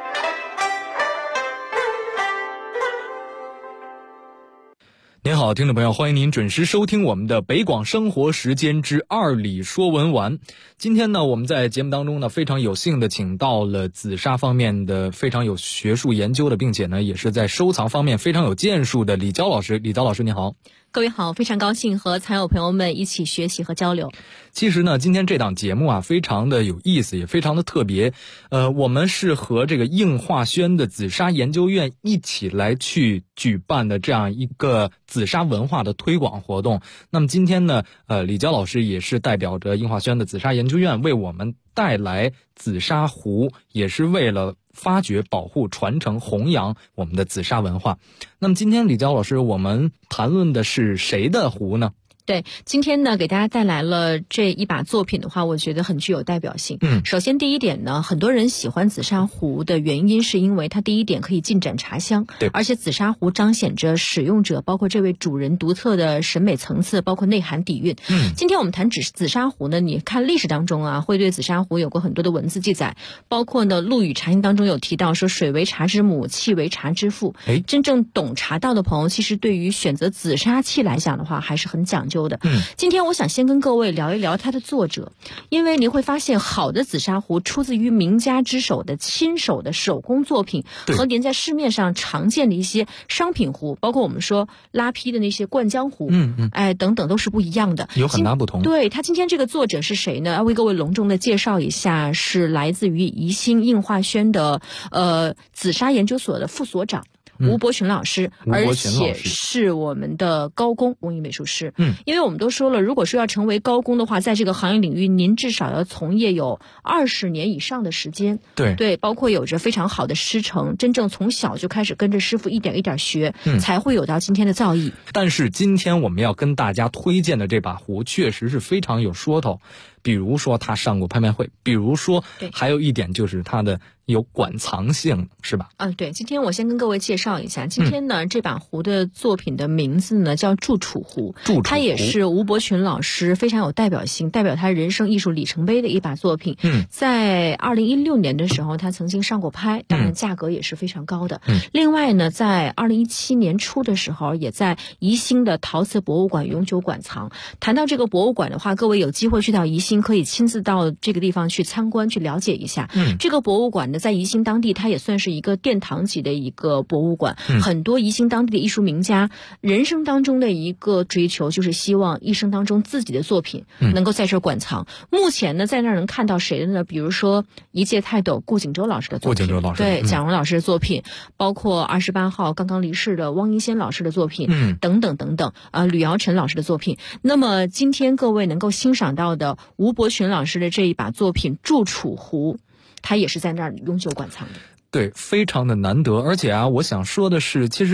您好，听众朋友，欢迎您准时收听我们的北广生活时间之2里说文玩。今天呢，我们在节目当中呢，非常有幸的请到了紫砂方面的非常有学术研究的，并且呢，也是在收藏方面非常有建树的李娇老师。李娇老师，您好。 各位好，非常高兴和残友朋友们一起学习和交流。 其实呢，今天这档节目啊，非常的有意思，也非常的特别。我们是和这个应化轩的紫砂研究院一起来去举办的这样一个紫砂文化的推广活动。那么今天呢，李娇老师也是代表着应化轩的紫砂研究院为我们带来紫砂壶，也是为了发掘、保护、传承、弘扬我们的紫砂文化。那么今天李娇老师，我们谈论的是谁的壶呢？ 对，今天呢给大家带来了这一把作品的话，我觉得很具有代表性。首先第一点呢，很多人喜欢紫砂壶的原因是因为它第一点可以进展茶香，对，而且紫砂壶彰显着使用者包括这位主人独特的审美层次，包括内涵底蕴。今天我们谈紫砂壶呢，你看历史当中啊，会对紫砂壶有过很多的文字记载，包括呢《陆羽茶经》当中有提到说水为茶之母，器为茶之父。真正懂茶道的朋友，其实对于选择紫砂器来讲的话，还是很讲究的。今天我想先跟各位聊一聊它的作者，因为您会发现好的紫砂壶出自于名家之手的亲手的手工作品，和您在市面上常见的一些商品壶，包括我们说拉坯的那些灌浆壶，等等都是不一样的， 有很大不同。 对，他今天这个作者是谁呢？要为各位隆重的介绍一下，是来自于宜兴应化轩的紫砂研究所的副所长吴伯群老师，而且是我们的高工工艺美术师。因为我们都说了，如果说要成为高工的话，在这个行业领域，您至少要从业有20年以上的时间。对，包括有着非常好的师承，真正从小就开始跟着师傅一点一点学，才会有到今天的造诣。 但是今天我们要跟大家推荐的这把壶，确实是非常有说头。比如说他上过拍卖会，比如说还有一点就是他的有馆藏性，是吧？ 对，今天我先跟各位介绍一下，今天呢这把壶的作品的名字呢叫祝楚壶，它也是吴伯群老师非常有代表性，代表他人生艺术里程碑的一把作品。在2016年的时候他曾经上过拍，当然价格也是非常高的。另外呢，在2017年初的时候，也在宜兴的陶瓷博物馆永久馆藏。谈到这个博物馆的话，各位有机会去到宜兴，可以亲自到这个地方去参观去了解一下。这个博物馆呢，在宜兴当地它也算是一个殿堂级的一个博物馆。很多宜兴当地的艺术名家人生当中的一个追求，就是希望一生当中自己的作品能够在这馆藏。目前呢，在那儿能看到谁的呢？比如说一介泰斗顾景舟老师的作品，对，蒋荣老师的作品，包括28号刚刚离世的汪一仙老师的作品，等等等等，吕尧臣老师的作品。那么今天各位能够欣赏到的吴伯群老师的这一把作品祝楚壶，他也是在那儿永久馆藏的。 对，非常的难得。而且啊，我想说的是，其实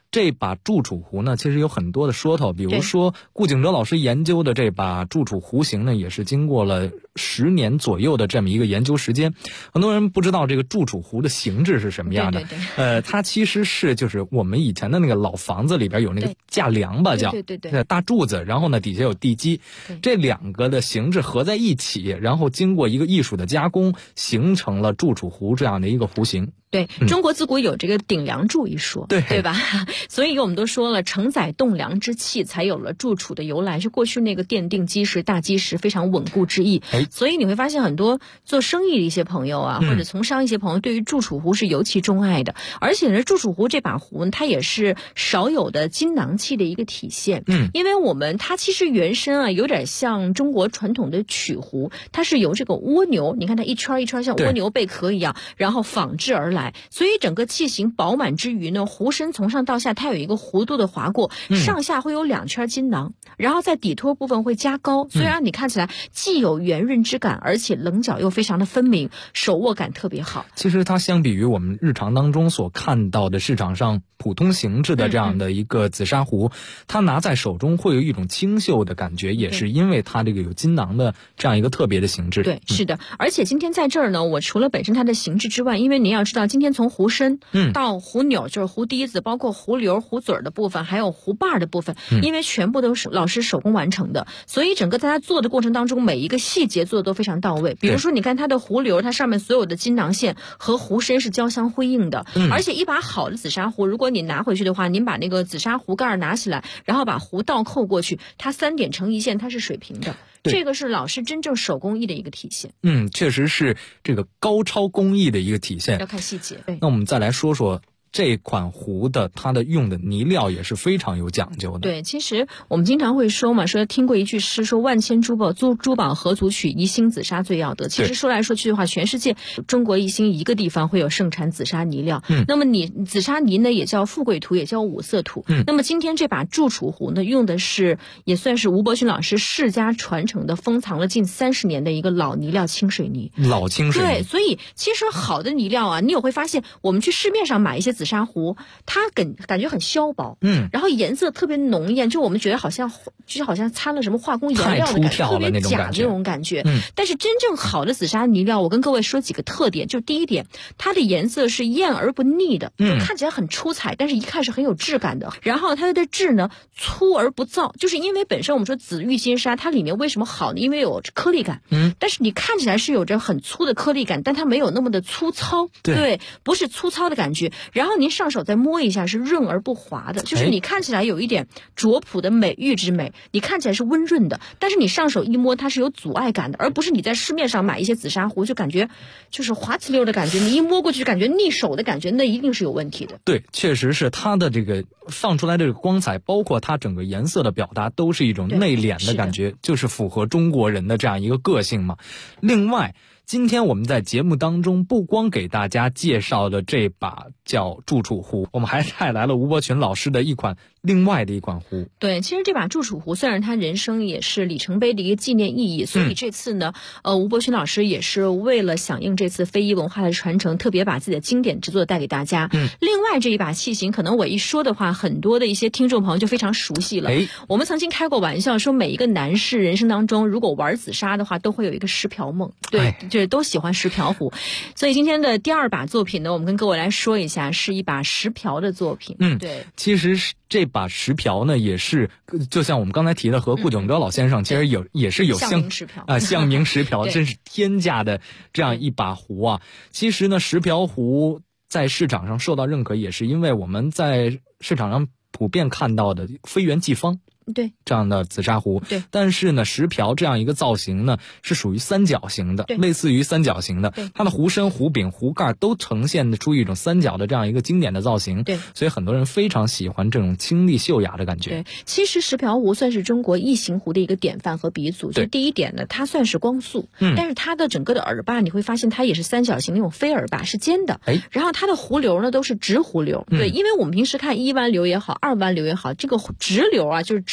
这把祝楚湖呢，其实有很多的说头，比如说顾景哲老师研究的这把祝楚湖型呢，也是经过了10年左右的这么一个研究时间。很多人不知道这个祝楚湖的形制是什么样的，它其实是就是我们以前的那个老房子里边有那个架梁吧，叫大柱子，然后呢底下有地基，这2个的形制合在一起，然后经过一个艺术的加工，形成了祝楚湖这样的一个湖形。 对，中国自古有这个顶梁柱一说，对吧？所以我们都说了，承载栋梁之器，才有了祝楚的由来，是过去那个奠定基石、大基石非常稳固之意。所以你会发现很多做生意的一些朋友啊，或者从商一些朋友，对于祝楚湖是尤其钟爱的。而且呢，祝楚湖这把湖，它也是少有的金囊器的一个体现。因为它其实原身啊，有点像中国传统的曲壶，它是由这个蜗牛，你看它一圈一圈像蜗牛贝壳一样，然后仿制而来。所以整个器型饱满之余呢，壶身从上到下它有一个弧度的划过，上下会有2圈金囊，然后在底托部分会加高，所以让你看起来既有圆润之感，而且棱角又非常的分明，手握感特别好。 其实它相比于我们日常当中所看到的市场上普通形制的这样的一个紫砂壶，它拿在手中会有一种清秀的感觉，也是因为它这个有金囊的这样一个特别的形制。 对，是的。而且今天在这儿呢，我除了本身它的形制之外，因为您要知道今天从壶身到壶钮，就是壶底子，包括壶流、壶嘴的部分，还有壶把的部分，因为全部都是老师手工完成的，所以整个在它做的过程当中，每一个细节做的都非常到位。比如说你看它的壶流，它上面所有的金囊线和壶身是交相辉映的，而且一把好的紫砂壶，如果你拿回去的话，您把那个紫砂壶盖拿起来，然后把壶倒扣过去，它3点成一线，它是水平的。这个是老师真正手工艺的一个体现。 确实是这个高超工艺的一个体现， 要看细节。 那我们再来说说这款壶的它的用的泥料也是非常有讲究的。 对，其实我们经常会说嘛，说听过一句诗，说万千珠宝何足取，一星紫砂最要得。其实说来说去的话，全世界中国一星一个地方会有盛产紫砂泥料。那么紫砂泥呢，也叫富贵土，也叫五色土。那么今天这把祝楚壶呢，用的是也算是吴伯勋老师世家传承的，封藏了近30年的一个老泥料清水泥。 老清水泥。 对，所以其实好的泥料啊，你也会发现，我们去市面上买一些紫砂壶，它感觉很削薄，然后颜色特别浓艳，就我们觉得好像掺了什么化工颜料的感觉，特别假的那种感觉。但是真正好的紫砂泥料，我跟各位说几个特点。就第一点，它的颜色是艳而不腻的，看起来很出彩，但是一看是很有质感的。然后它的质呢，粗而不燥，就是因为本身我们说紫玉金砂，它里面为什么好呢？因为有颗粒感，但是你看起来是有着很粗的颗粒感，但它没有那么的粗糙，对，不是粗糙的感觉。然后您上手再摸一下，是润而不滑的，就是你看起来有一点拙朴的美玉之美，你看起来是温润的，但是你上手一摸，它是有阻碍感的，而不是你在市面上买一些紫砂壶就感觉就是滑呲溜的感觉，你一摸过去感觉腻手的感觉，那一定是有问题的。 对，确实是它的这个放出来的这个光彩，包括它整个颜色的表达，都是一种内敛的感觉，就是符合中国人的这样一个个性嘛。另外，今天我们在节目当中不光给大家介绍的这把叫祝楚壶，我们还带来了吴伯群老师的另外的一款壶。 对，其实这把祝楚壶虽然它人生也是里程碑的一个纪念意义，所以这次呢，吴伯群老师也是为了响应这次非遗文化的传承，特别把自己的经典之作带给大家。另外这一把器型，可能我一说的话，很多的一些听众朋友就非常熟悉了。我们曾经开过玩笑说，每一个男士人生当中，如果玩紫砂的话，都会有一个石瓢梦。对，就是都喜欢石瓢壶。所以今天的第2把作品呢，我们跟各位来说一下，是一把石瓢的作品。对， 其实这把石瓢呢，也是就像我们刚才提的，和顾景哲老先生其实也是有象名石瓢象名石瓢真是天价的这样一把壶啊。其实呢，石瓢壶在市场上受到认可，也是因为我们在市场上普遍看到的飞圆济方对这样的紫砂壶， 对， 但是呢，石瓢这样一个造型呢，是属于三角形的，类似于三角形的，它的壶身、壶柄、壶盖都呈现出一种三角的这样一个经典的造型， 对， 所以很多人非常喜欢这种清丽秀雅的感觉。 对，其实石瓢壶算是中国异形壶的一个典范和鼻祖。就第一点呢，它算是光速，但是它的整个的耳把你会发现它也是三角形那种飞耳把，是尖的，然后它的壶流呢都是直壶流，对，因为我们平时看1弯流也好，2弯流也好，这个直流啊就是直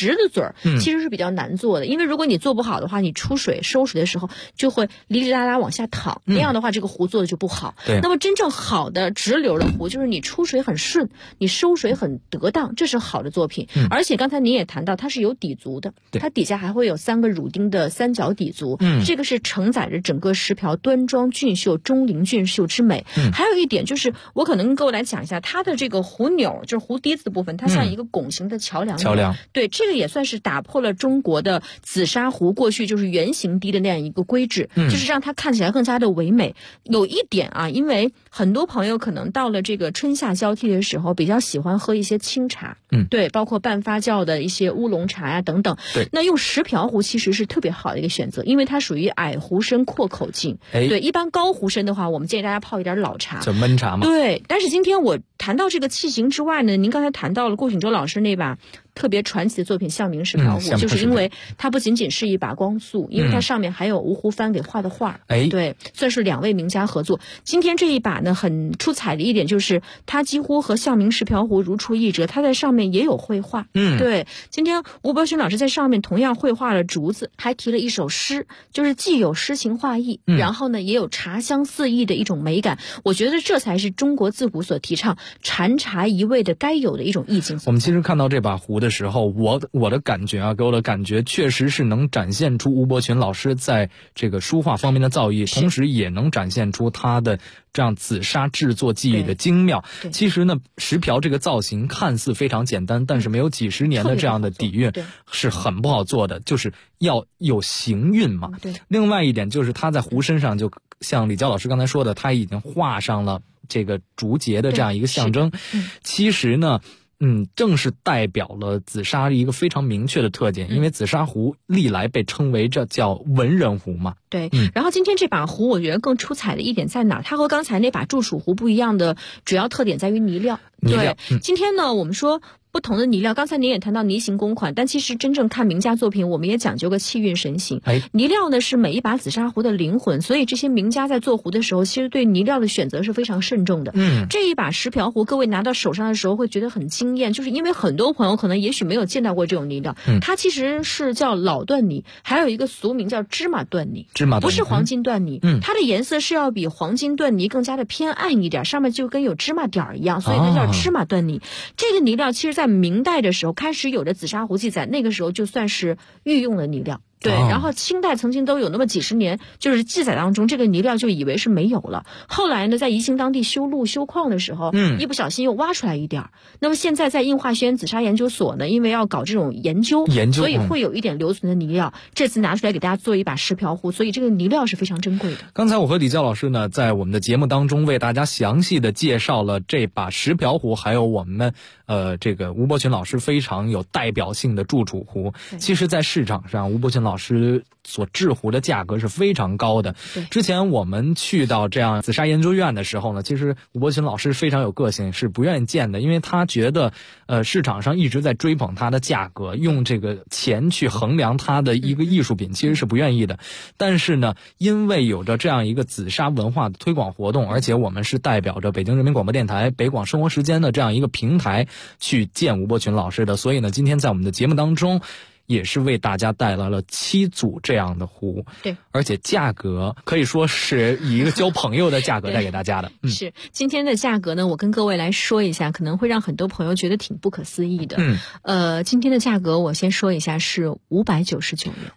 直的嘴儿，其实是比较难做的，因为如果你做不好的话，你出水收水的时候就会哩哩啦啦往下淌，那样的话这个壶做的就不好。那么真正好的直流的壶，就是你出水很顺，你收水很得当，这是好的作品。而且刚才您也谈到，它是有底足的，它底下还会有3个乳钉的三角底足，这个是承载着整个石瓢端庄俊秀、钟灵俊秀之美。还有一点就是，我可能跟各位来讲一下，它的这个壶钮，就是壶底子的部分，它像一个拱形的桥梁。对，这个也算是打破了中国的紫砂壶过去就是圆形滴的那样一个规制，就是让它看起来更加的唯美。有一点啊，因为很多朋友可能到了这个春夏交替的时候，比较喜欢喝一些清茶，对，包括半发酵的一些乌龙茶呀等等。对，那用石瓢壶其实是特别好的一个选择，因为它属于矮壶身阔口径。对，一般高壶身的话，我们建议大家泡一点老茶， 就焖茶嘛。 对，但是今天我谈到这个器型之外呢，您刚才谈到了顾景舟老师那把特别传奇的作品象铭石瓢壶，就是因为它不仅仅是一把光速，因为它上面还有吴湖帆给画的画。对，算是2位名家合作。今天这一把呢，很出彩的一点就是它几乎和象铭石瓢壶如出一辙，它在上面也有绘画。对，今天吴伯勋老师在上面同样绘画了竹子，还提了一首诗，就是既有诗情画意，然后呢也有茶香四溢的一种美感。我觉得这才是中国自古所提倡禅茶一味的该有的一种意境。 我们其实看到这把壶的时候，我的感觉啊，给我的感觉确实是能展现出吴伯群老师在这个书画方面的造诣，同时也能展现出他的这样紫砂制作技艺的精妙。其实呢，石瓢这个造型看似非常简单，但是没有几十年的这样的底蕴是很不好做的，就是要有行韵嘛。另外一点就是他在壶身上，就像李娇老师刚才说的，他已经画上了这个竹节的这样一个象征。其实呢，正是代表了紫砂一个非常明确的特点，因为紫砂壶历来被称为这叫文人壶嘛。 对，然后今天这把壶我觉得更出彩的一点在哪？它和刚才那把祝楚壶不一样的主要特点在于泥料。对，今天呢我们说不同的泥料，刚才您也谈到泥形公款，但其实真正看名家作品，我们也讲究个气韵神形。泥料呢是每一把紫砂壶的灵魂，所以这些名家在做壶的时候，其实对泥料的选择是非常慎重的。这一把石瓢壶，各位拿到手上的时候会觉得很惊艳，就是因为很多朋友可能也许没有见到过这种泥料，它其实是叫老缎泥，还有一个俗名叫芝麻缎泥，不是黄金缎泥。它的颜色是要比黄金缎泥更加的偏暗一点，上面就跟有芝麻点一样，所以它叫芝麻缎泥。这个泥料其实在明代的时候开始有的紫砂壶记载，那个时候就算是御用的泥料。对，然后清代曾经都有那么几十年，就是记载当中这个泥料就以为是没有了。后来呢，在宜兴当地修路修矿的时候，一不小心又挖出来一点。那么现在在应化学院紫砂研究所呢，因为要搞这种研究，所以会有一点留存的泥料。这次拿出来给大家做一把石瓢壶，所以这个泥料是非常珍贵的。 刚才我和李娇老师呢，在我们的节目当中为大家详细的介绍了这把石瓢壶，还有我们这个吴伯群老师非常有代表性的祝楚壶。其实在市场上，吴伯群老师所制壶的价格是非常高的。之前我们去到这样紫砂研究院的时候呢，其实吴伯群老师非常有个性，是不愿意见的，因为他觉得市场上一直在追捧它的价格，用这个钱去衡量它的一个艺术品，其实是不愿意的。但是呢，因为有着这样一个紫砂文化的推广活动，而且我们是代表着北京人民广播电台北广生活时间的这样一个平台去见吴伯群老师的，所以呢，今天在我们的节目当中也是为大家带来了7组这样的壶。对，而且价格可以说是以一个交朋友的价格带给大家的。 是，今天的价格呢，我跟各位来说一下，可能会让很多朋友觉得挺不可思议的。今天的价格我先说一下是599元。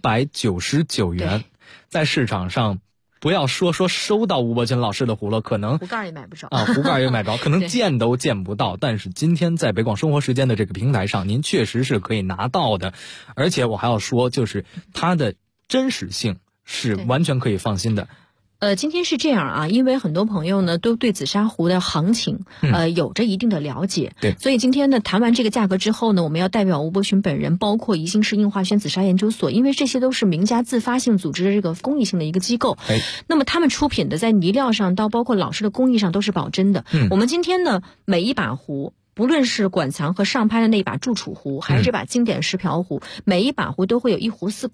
599元，在市场上不要说收到吴伯群老师的壶了，可能壶盖也买不着啊，壶盖也买不着，可能见都见不到。但是今天在北广生活时间的这个平台上，您确实是可以拿到的。而且我还要说，就是它的真实性是完全可以放心的。 今天是这样啊，因为很多朋友呢都对紫砂壶的行情有着一定的了解，对，所以今天呢谈完这个价格之后呢，我们要代表吴伯群本人，包括宜兴市应化轩紫砂研究所，因为这些都是名家自发性组织的这个公益性的一个机构，那么他们出品的在泥料上到包括老师的工艺上都是保真的。我们今天呢每一把壶，不论是馆藏和上拍的那把祝楚壶，还是这把经典石瓢壶，每一把壶都会有1壶4款。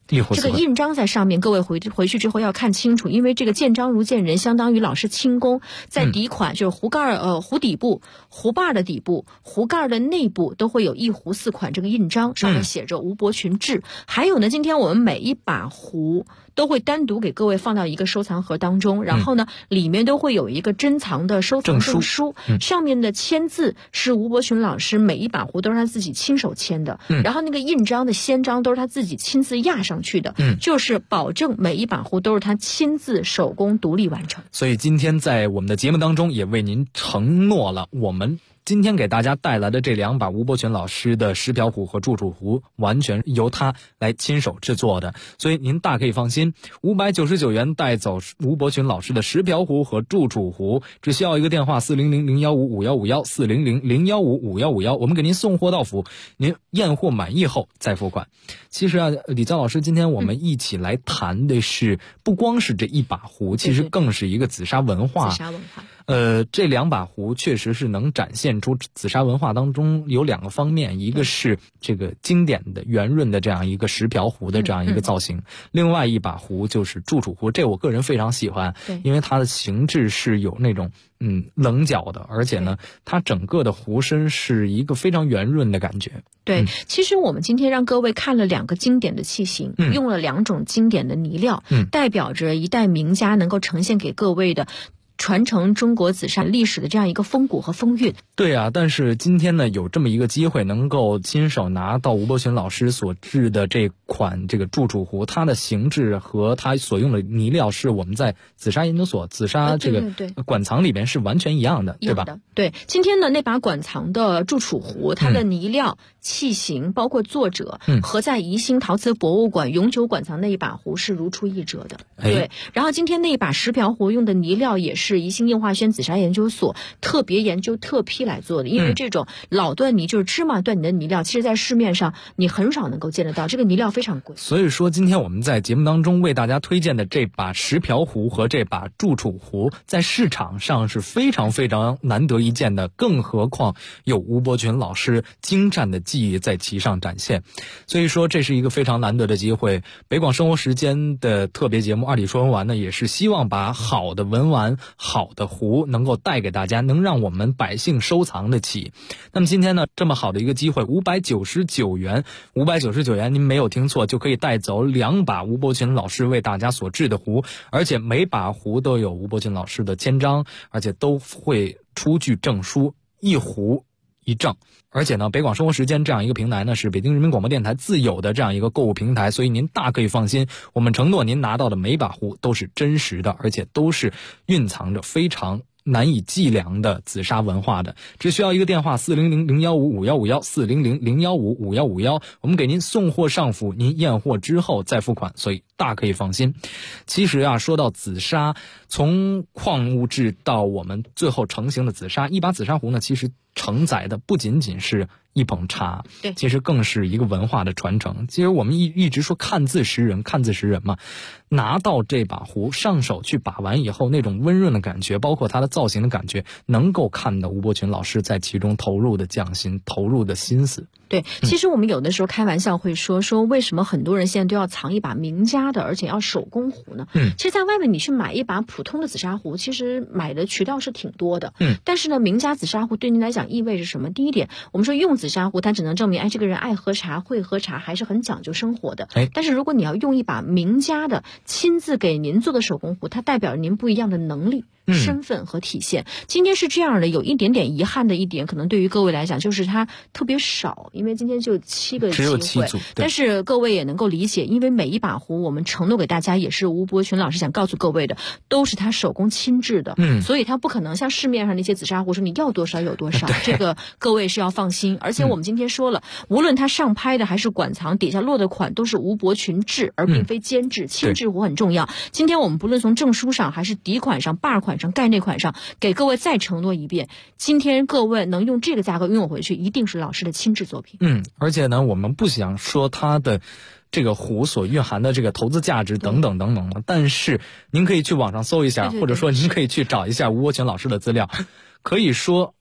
这个印章在上面，各位回去之后要看清楚，因为这个见章如见人，相当于老师亲工，在底款就是壶盖壶底部、壶把的底部、壶盖的内部都会有一壶4款这个印章，上面写着吴伯群志。还有呢，今天我们每一把壶都会单独给各位放到一个收藏盒当中，然后呢，里面都会有一个珍藏的收藏证书，上面的签字是吴伯群老师每一把壶都是他自己亲手签的，然后那个印章的先章都是他自己亲自压上去的，就是保证每一把壶都是他亲自手工独立完成。 所以今天在我们的节目当中也为您承诺了，我们今天给大家带来的这2把吴伯群老师的石瓢壶和祝楚壶，完全由他来亲手制作的，所以您大可以放心，599元带走吴伯群老师的石瓢壶和祝楚壶，只需要一个电话400-015-5151 400-015-5151，我们给您送货到府，您验货满意后再付款。其实啊，李娇老师，今天我们一起来谈的是不光是这一把壶，其实更是一个紫砂文化。 紫砂文化。 这2把壶确实是能展现出紫砂文化当中有2个方面，一个是这个经典的圆润的这样一个石瓢壶的这样一个造型，另外一把壶就是祝楚壶，这我个人非常喜欢，因为它的形制是有那种棱角的，而且呢，它整个的壶身是一个非常圆润的感觉。 对，其实我们今天让各位看了2个经典的器型，用了2种经典的泥料，代表着一代名家能够呈现给各位的传承中国紫砂历史的这样一个风骨和风韵。 对啊，但是今天呢，有这么一个机会能够亲手拿到吴伯群老师所制的这款这个祝楚壶，它的形制和它所用的泥料是我们在紫砂研究所紫砂这个馆藏里边是完全一样的，对吧？ 对，今天呢那把馆藏的祝楚壶，它的泥料、器型包括作者和在宜兴陶瓷博物馆永久馆藏那一把壶是如出一辙的。对，然后今天那一把石瓢壶用的泥料也是宜兴应化轩紫砂研究所特别研究特批来做的，因为这种老段泥就是芝麻段泥的泥料，其实在市面上你很少能够见得到，这个泥料非常贵。 所以说今天我们在节目当中为大家推荐的这把石瓢壶和这把祝楚壶在市场上是非常非常难得一见的，更何况有吴伯群老师精湛的技艺在其上展现，所以说这是一个非常难得的机会。北广生活时间的特别节目二里说文玩呢，也是希望把好的文玩好的壶能够带给大家，能让我们百姓收藏得起。那么今天呢，这么好的一个机会，599元，599元您没有听错，就可以带走2把吴伯群老师为大家所制的壶，而且每把壶都有吴伯群老师的签章，而且都会出具证书，一壶一证。而且呢，北广生活时间这样一个平台呢，是北京人民广播电台自有的这样一个购物平台，所以您大可以放心，我们承诺您拿到的每把壶都是真实的，而且都是蕴藏着非常难以计量的紫砂文化的。只需要一个电话400-015-5151 400-015-5151，我们给您送货上府，您验货之后再付款，所以大可以放心。其实啊，说到紫砂，从矿物质到我们最后成型的紫砂，一把紫砂壶呢，其实承载的不仅仅是一捧茶， 对， 其实更是一个文化的传承。其实我们一直说看字识人嘛，拿到这把壶上手去把玩以后，那种温润的感觉，包括它的造型的感觉，能够看到吴伯群老师在其中投入的匠心，投入的心思。 对，其实我们有的时候开玩笑会说为什么很多人现在都要藏一把名家的，而且要手工壶呢？其实在外面你去买一把普通的紫砂壶，其实买的渠道是挺多的。但是呢，名家紫砂壶对您来讲意味着什么？第一点，我们说用紫砂壶，它只能证明这个人爱喝茶、会喝茶，还是很讲究生活的。但是如果你要用一把名家的亲自给您做的手工壶，它代表着您不一样的能力、身份和体现。今天是这样的，有一点点遗憾的一点，可能对于各位来讲就是它特别少，因为今天就7个机会， 只有7组。 但是各位也能够理解，因为每一把壶我们承诺给大家，也是吴伯群老师想告诉各位的，都是他手工亲制的。所以他不可能像市面上那些紫砂壶说你要多少有多少，这个各位是要放心。而且我们今天说了，无论他上拍的还是馆藏底下落的款，都是吴伯群制，而并非监制。亲制壶很重要。今天我们不论从证书上还是底款上、把款上、盖内款上，给各位再承诺一遍，今天各位能用这个价格拥有回去，一定是老师的亲制作品。 而且呢，我们不想说它的这个壶所蕴含的这个投资价值等等等等的，但是您可以去网上搜一下，或者说您可以去找一下吴伯群老师的资料，可以说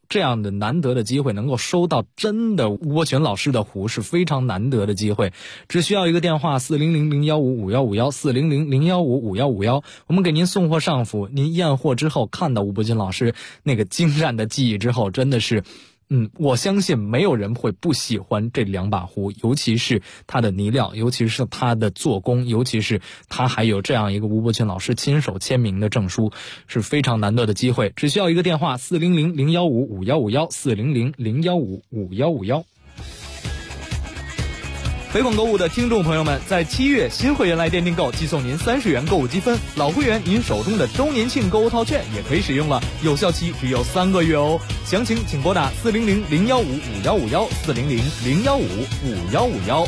这样的难得的机会，能够收到真的吴伯群老师的壶是非常难得的机会。只需要一个电话400-015-5151，400-015-5151，我们给您送货上府。您验货之后看到吴伯群老师那个精湛的技艺之后，真的是我相信没有人会不喜欢这2把壶，尤其是它的泥料，尤其是它的做工，尤其是它还有这样一个吴伯群老师亲手签名的证书，是非常难得的机会。只需要一个电话400-015-5151，400-015-5151。北广购物的听众朋友们，在7月新会员来电订购，即送您30元购物积分；老会员您手中的周年庆购物套券也可以使用了，有效期只有3个月哦。详情请拨打400-015-5151，400-015-5151。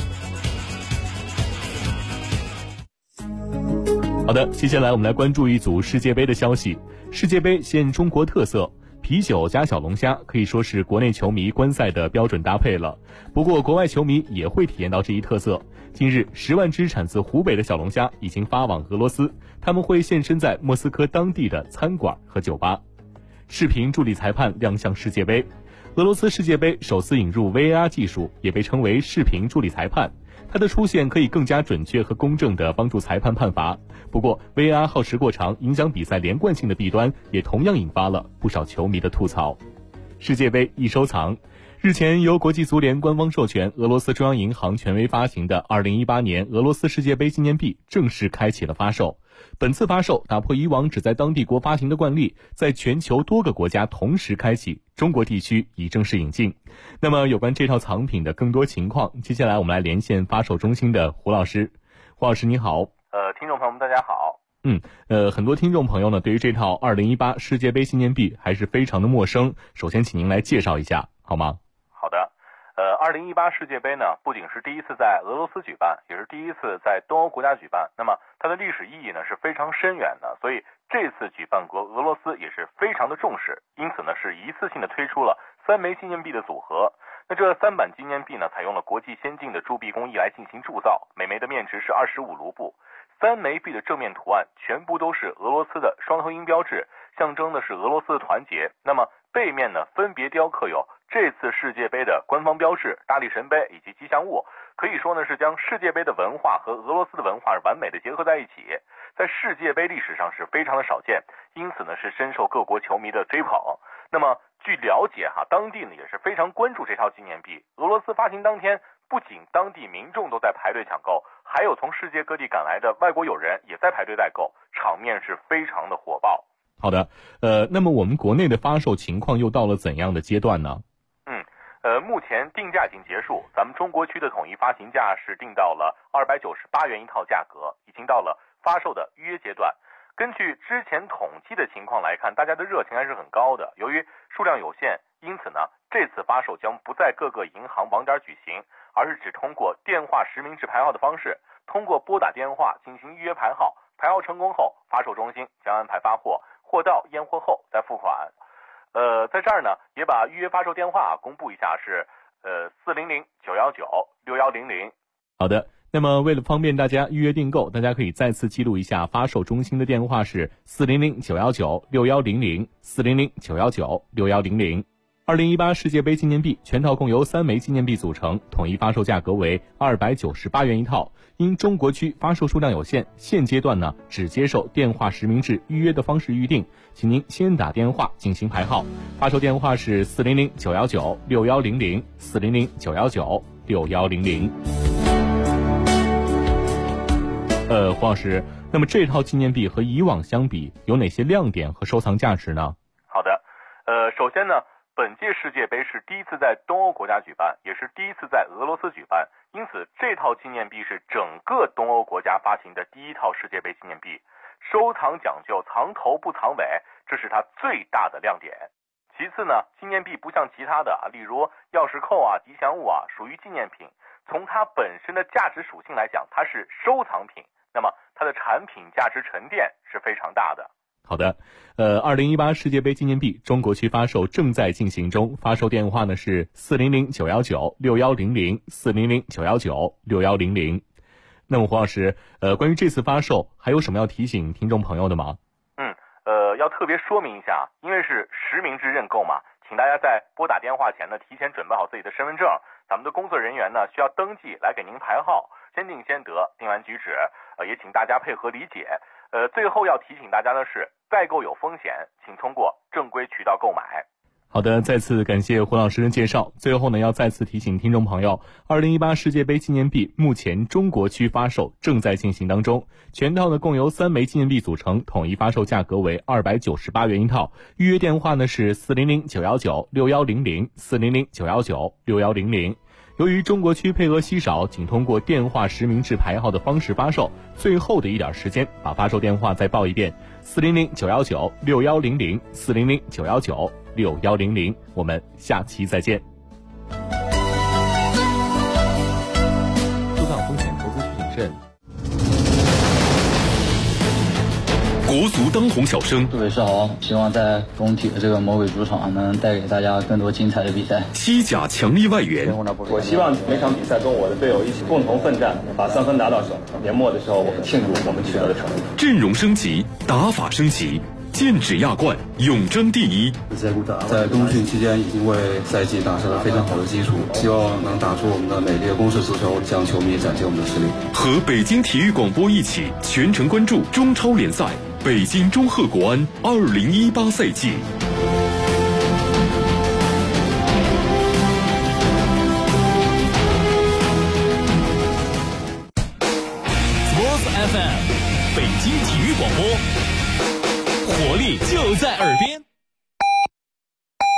好的，接下来我们来关注一组世界杯的消息。世界杯现中国特色，啤酒加小龙虾可以说是国内球迷观赛的标准搭配了。不过国外球迷也会体验到这一特色。近日10万只产自湖北的小龙虾已经发往俄罗斯，他们会现身在莫斯科当地的餐馆和酒吧。视频助理裁判亮相世界杯。俄罗斯世界杯首次引入 VAR 技术，也被称为视频助理裁判。它的出现可以更加准确和公正地帮助裁判判罚。不过 VAR 耗时过长，影响比赛连贯性的弊端也同样引发了不少球迷的吐槽。世界杯易收藏。日前由国际足联官方授权，俄罗斯中央银行权威发行的2018年俄罗斯世界杯纪念币正式开启了发售。本次发售打破以往只在当地国发行的惯例，在全球多个国家同时开启，中国地区已正式引进。那么有关这套藏品的更多情况，接下来我们来连线发售中心的胡老师。胡老师你好。 听众朋友们大家好。 很多听众朋友呢对于这套2018世界杯纪念币还是非常的陌生，首先请您来介绍一下好吗？ 好的。2018世界杯呢，不仅是第一次在俄罗斯举办，也是第一次在东欧国家举办。那么它的历史意义呢是非常深远的，所以这次举办国俄罗斯也是非常的重视，因此呢是一次性的推出了3枚纪念币的组合。那这3版纪念币呢，采用了国际先进的铸币工艺来进行铸造，每枚的面值是25卢布。3枚币的正面图案全部都是俄罗斯的双头鹰标志，象征的是俄罗斯的团结。那么背面呢，分别雕刻有这次世界杯的官方标志、大力神杯以及吉祥物，可以说呢是将世界杯的文化和俄罗斯的文化完美的结合在一起，在世界杯历史上是非常的少见，因此呢是深受各国球迷的追捧。那么据了解当地呢也是非常关注这套纪念币。俄罗斯发行当天，不仅当地民众都在排队抢购，还有从世界各地赶来的外国友人也在排队代购，场面是非常的火爆。 好的，那么我们国内的发售情况又到了怎样的阶段呢？ 目前定价已经结束，咱们中国区的统一发行价是定到了298元一套价格，已经到了发售的预约阶段。根据之前统计的情况来看，大家的热情还是很高的。由于数量有限，因此呢，这次发售将不在各个银行网点举行，而是只通过电话实名制排号的方式，通过拨打电话进行预约排号，排号成功后，发售中心将安排发货，货到验货后再付款。在这儿呢，也把预约发售电话公布一下，是400-919-6100。 好的，那么为了方便大家预约订购，大家可以再次记录一下发售中心的电话是400-919-6100， 400-919-6100。2018世界杯纪念币全套共由3枚纪念币组成，统一发售价格为298元一套。因中国区发售数量有限，现阶段呢只接受电话实名制预约的方式预定，请您先打电话进行排号。发售电话是400-919-6100， 400-919-6100。黄老师，那么这套纪念币和以往相比有哪些亮点和收藏价值呢？ 好的，首先呢，本届世界杯是第一次在东欧国家举办，也是第一次在俄罗斯举办，因此这套纪念币是整个东欧国家发行的第一套世界杯纪念币，收藏讲究藏头不藏尾，这是它最大的亮点。其次呢，纪念币不像其他的例如钥匙扣吉祥物属于纪念品，从它本身的价值属性来讲，它是收藏品，那么它的产品价值沉淀是非常大的。 好的，2018世界杯纪念币中国区发售正在进行中，发售电话呢是400-919-6100， 400-919-6100。那么黄老师，关于这次发售还有什么要提醒听众朋友的吗？ 要特别说明一下，因为是实名制认购嘛， 请大家在拨打电话前呢，提前准备好自己的身份证，咱们的工作人员呢需要登记来给您排号，先定先得，定完举止，也请大家配合理解。最后要提醒大家的是，代购有风险，请通过正规渠道购买。 好的，再次感谢胡老师的介绍。最后呢，要再次提醒听众朋友，2018世界杯纪念币目前中国区发售正在进行当中，全套呢共由3枚纪念币组成，统一发售价格为298元一套。预约电话呢是400-919-6100 400-919-6100。由于中国区配额稀少，请通过电话实名制排号的方式发售。最后的一点时间，把发售电话再报一遍：400-919-6100 400-919-6100。我们下期再见。 收藏风险，投资需谨慎。 国足当红小生， 各位是好，希望在工体的这个魔鬼主场能带给大家更多精彩的比赛。 西甲强力外援， 我希望每场比赛跟我的队友一起共同奋战，把3分拿到手。年末的时候，我们庆祝我们取得的成绩。 阵容升级，打法升级，剑指亚冠，永争第一。 在冬训期间已经为赛季打下了非常好的基础，希望能打出我们的美丽的攻势足球，向球迷展现我们的实力。 和北京体育广播一起全程关注中超联赛，北京中赫国安2018赛季。 Sports FM， 北京体育广播，活力就在耳边。